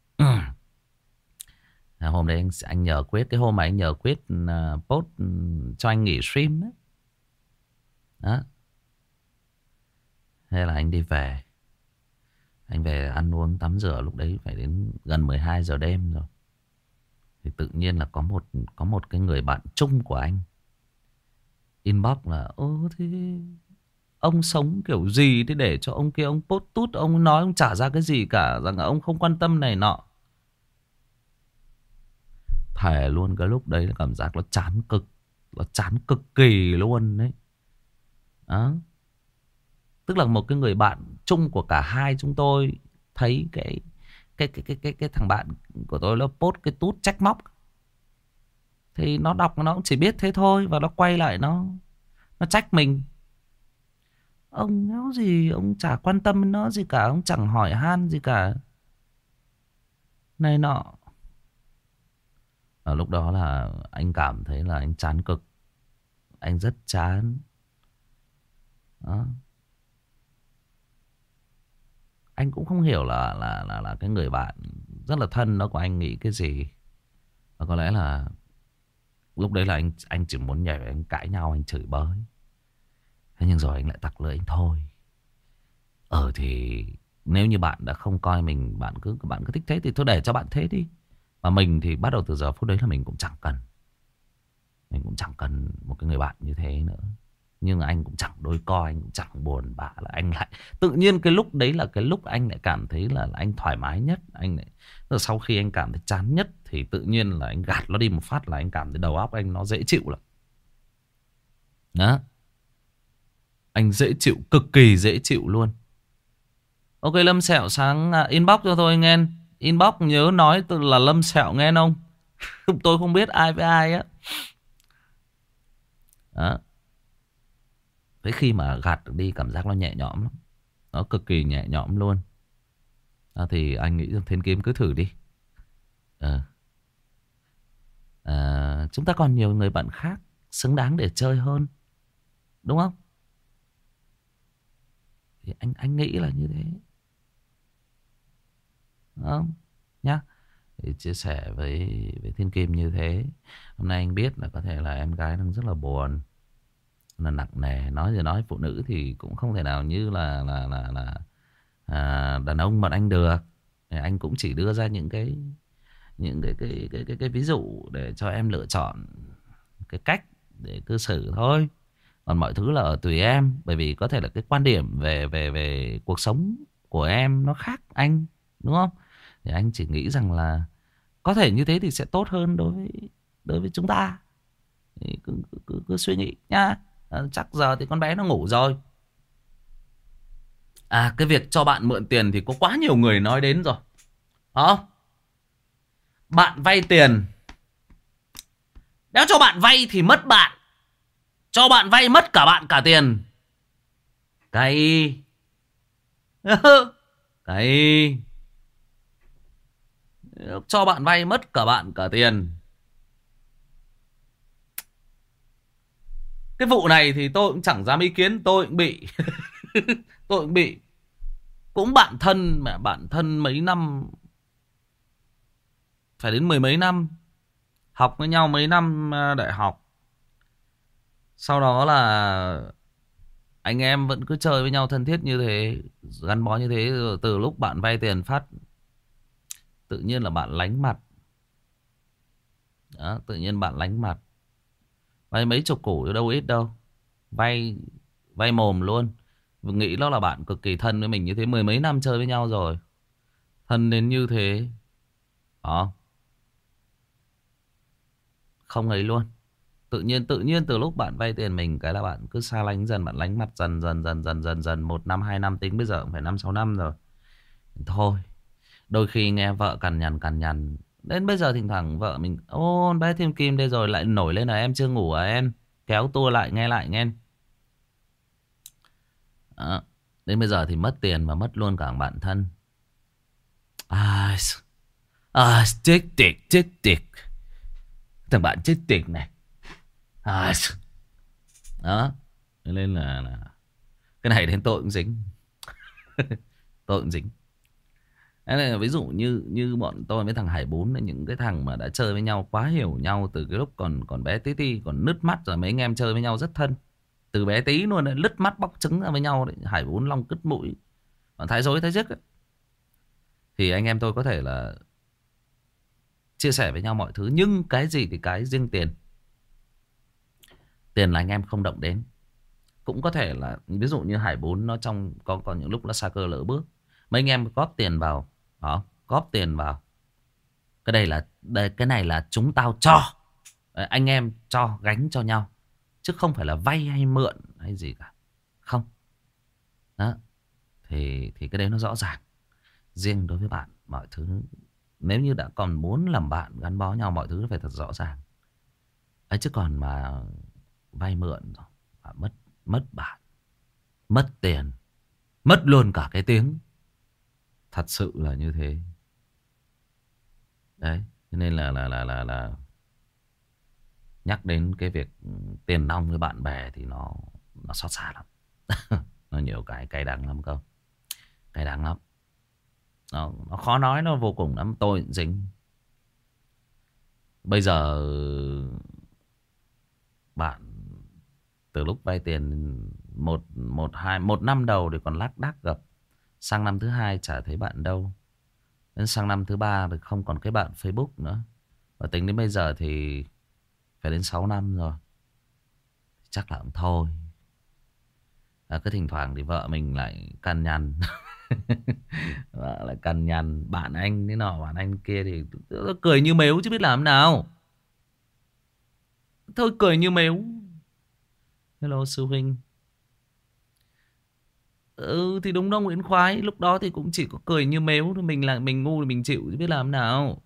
Hôm đấy anh, anh nhờ Quyết. Cái hôm mà anh nhờ Quyết uh, post uh, cho anh nghỉ stream ấy. Đó. Thế là anh đi về. Anh về ăn uống tắm rửa. Lúc đấy phải đến gần mười hai giờ đêm rồi. Thì tự nhiên là có một Có một cái người bạn chung của anh inbox là: Ơ thế ông sống kiểu gì thế để cho ông kia ông post tút. Ông nói ông chả ra cái gì cả. Rằng là ông không quan tâm này nọ. Thề luôn cái lúc đấy cảm giác nó chán cực. Nó chán cực kỳ luôn đấy. Đó. Tức là một cái người bạn chung của cả hai chúng tôi thấy cái cái cái cái cái cái thằng bạn của tôi nó post cái tút trách móc. Thì nó đọc nó cũng chỉ biết thế thôi. Và nó quay lại nó Nó trách mình. Ông nhớ gì, ông chả quan tâm nó gì cả. Ông chẳng hỏi han gì cả. Này nọ. Ở lúc đó là anh cảm thấy là anh chán cực. Anh rất chán. Đó. Anh cũng không hiểu là là là là cái người bạn rất là thân đó của anh nghĩ cái gì. Và có lẽ là lúc đấy là anh anh chỉ muốn nhảy anh cãi nhau, anh chửi bới. Thế nhưng rồi anh lại tặc lưỡi anh thôi. Ờ thì nếu như bạn đã không coi mình, bạn cứ bạn cứ thích thế thì thôi để cho bạn thế đi. Và mình thì bắt đầu từ giờ phút đấy là mình cũng chẳng cần. Mình cũng chẳng cần một cái người bạn như thế nữa. Nhưng anh cũng chẳng đôi co, anh cũng chẳng buồn bã là anh lại. Tự nhiên cái lúc đấy là cái lúc anh lại cảm thấy là, là anh thoải mái nhất. Anh lại, rồi sau khi anh cảm thấy chán nhất thì tự nhiên là anh gạt nó đi một phát là anh cảm thấy đầu óc anh nó dễ chịu lắm. Đó. Anh dễ chịu, cực kỳ dễ chịu luôn. Ok Lâm Sẹo sáng à, inbox cho tôi nghe. Inbox nhớ nói tôi là Lâm Sẹo nghe không? Tôi không biết ai với ai á. Đó. Thế khi mà gạt được đi cảm giác nó nhẹ nhõm lắm. Nó cực kỳ nhẹ nhõm luôn. À, thì anh nghĩ rằng Thiên Kim cứ thử đi. À. À, chúng ta còn nhiều người bạn khác xứng đáng để chơi hơn. Đúng không? Thì anh anh nghĩ là như thế. Đúng không? Nhá. Thì chia sẻ với, với Thiên Kim như thế. Hôm nay anh biết là có thể là em gái đang rất là buồn, là nặng nề. Nói gì nói, phụ nữ thì cũng không thể nào như là là là là à, đàn ông bọn anh được. Thì anh cũng chỉ đưa ra những cái những cái cái cái cái, cái ví dụ để cho em lựa chọn cái cách để cư xử thôi. Còn mọi thứ là ở tùy em, bởi vì có thể là cái quan điểm về về về cuộc sống của em nó khác anh, đúng không? Thì anh chỉ nghĩ rằng là có thể như thế thì sẽ tốt hơn đối với đối với chúng ta. Thì cứ, cứ, cứ, cứ suy nghĩ nhá. À, chắc giờ thì con bé nó ngủ rồi. À, cái việc cho bạn mượn tiền thì có quá nhiều người nói đến rồi. Hả? Bạn vay tiền, nếu cho bạn vay thì mất bạn, cho bạn vay mất cả bạn cả tiền. Cay. Cay. Cho bạn vay mất cả bạn cả tiền. Cái vụ này thì tôi cũng chẳng dám ý kiến. Tôi cũng bị tôi cũng bị. Cũng bạn thân mà, bạn thân mấy năm, phải đến mười mấy năm, học với nhau mấy năm đại học. Sau đó là anh em vẫn cứ chơi với nhau thân thiết như thế, gắn bó như thế. Rồi từ lúc bạn vay tiền phát, tự nhiên là bạn lánh mặt. Đó, tự nhiên bạn lánh mặt. Vay mấy chục củ đâu ít đâu. Vay vay mồm luôn. Nghĩ đó là bạn cực kỳ thân với mình như thế. Mười mấy năm chơi với nhau rồi, thân đến như thế. Đó. Không ấy luôn. Tự nhiên tự nhiên từ lúc bạn vay tiền mình cái là bạn cứ xa lánh dần, bạn lánh mặt dần dần dần dần dần dần. Một năm hai năm, tính bây giờ cũng phải năm sáu năm rồi. Thôi, đôi khi nghe vợ cằn nhằn cằn nhằn, đến bây giờ thỉnh thoảng vợ mình: ô bé Thiên Kim đây rồi, lại nổi lên là em chưa ngủ à em. Kéo tua lại nghe lại nghe. Đó. Đến bây giờ thì mất tiền và mất luôn cả bạn thân. À, à chết tiệt, chết tiệt. Thằng bạn chết tiệt này. À, đó. Nên là, là cái này đến tôi cũng dính. Tôi cũng dính. Thế là ví dụ như như bọn tôi với thằng Hải Bốn là những cái thằng mà đã chơi với nhau, quá hiểu nhau từ cái lúc còn còn bé tí ti, còn nứt mắt rồi. Mấy anh em chơi với nhau rất thân từ bé tí luôn đấy, lứt mắt bóc trứng ra với nhau đấy. Hải Bốn long cứt mũi, còn thái dối thái dứt ấy. Thì anh em tôi có thể là chia sẻ với nhau mọi thứ, nhưng cái gì thì cái riêng tiền. Tiền là anh em không động đến. Cũng có thể là ví dụ như Hải Bốn nó trong có còn những lúc nó sa cơ lỡ bước, mấy anh em góp tiền vào đó, góp tiền vào. Cái đây là đây, cái này là chúng tao cho. Đấy, anh em cho gánh cho nhau, chứ không phải là vay hay mượn hay gì cả. Không. Đó. Thì thì cái đấy nó rõ ràng. Riêng đối với bạn, mọi thứ nếu như đã còn muốn làm bạn, gắn bó nhau, mọi thứ phải thật rõ ràng ấy. Chứ còn mà vay mượn rồi, mất mất bạn, mất tiền, mất luôn cả cái tiếng. Thật sự là như thế. Đấy, nên là là là là là nhắc đến cái việc tiền nong với bạn bè thì nó nó xót xa lắm. Nó nhiều cái cay đắng lắm cơ. Cay đắng lắm. Nó, nó khó nói, nó vô cùng lắm. Tôi cũng dính. Bây giờ bạn từ lúc vay tiền một một hai một năm đầu thì còn lác đác gặp, sang năm thứ hai chả thấy bạn đâu, đến sang năm thứ ba thì không còn cái bạn Facebook nữa, và tính đến bây giờ thì phải đến sáu năm rồi. Chắc là cũng thôi. À, cứ thỉnh thoảng thì vợ mình lại cằn nhằn. Vợ lại cằn nhằn bạn anh thế nọ, bạn anh kia, thì cười như mếu chứ biết làm nào. Thôi cười như mếu. Hello sư huynh. Ừ thì đúng đó Nguyễn Khoái. Lúc đó thì cũng chỉ có cười như mếu thôi. Mình là mình ngu thì mình chịu chứ biết làm nào.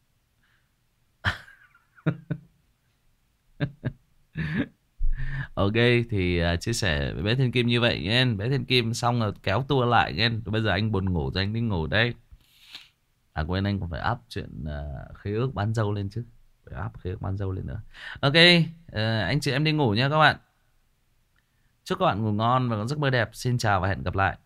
Ok thì uh, chia sẻ với bé Thiên Kim như vậy nghe. Bé Thiên Kim xong rồi kéo tua lại nghe. Bây giờ anh buồn ngủ rồi, anh đi ngủ đây. À quên, anh còn phải up chuyện uh, khế ước bán dâu lên chứ. Phải up khế ước bán dâu lên nữa. Ok, uh, anh chị em đi ngủ nha các bạn. Chúc các bạn ngủ ngon và có giấc mơ đẹp. Xin chào và hẹn gặp lại.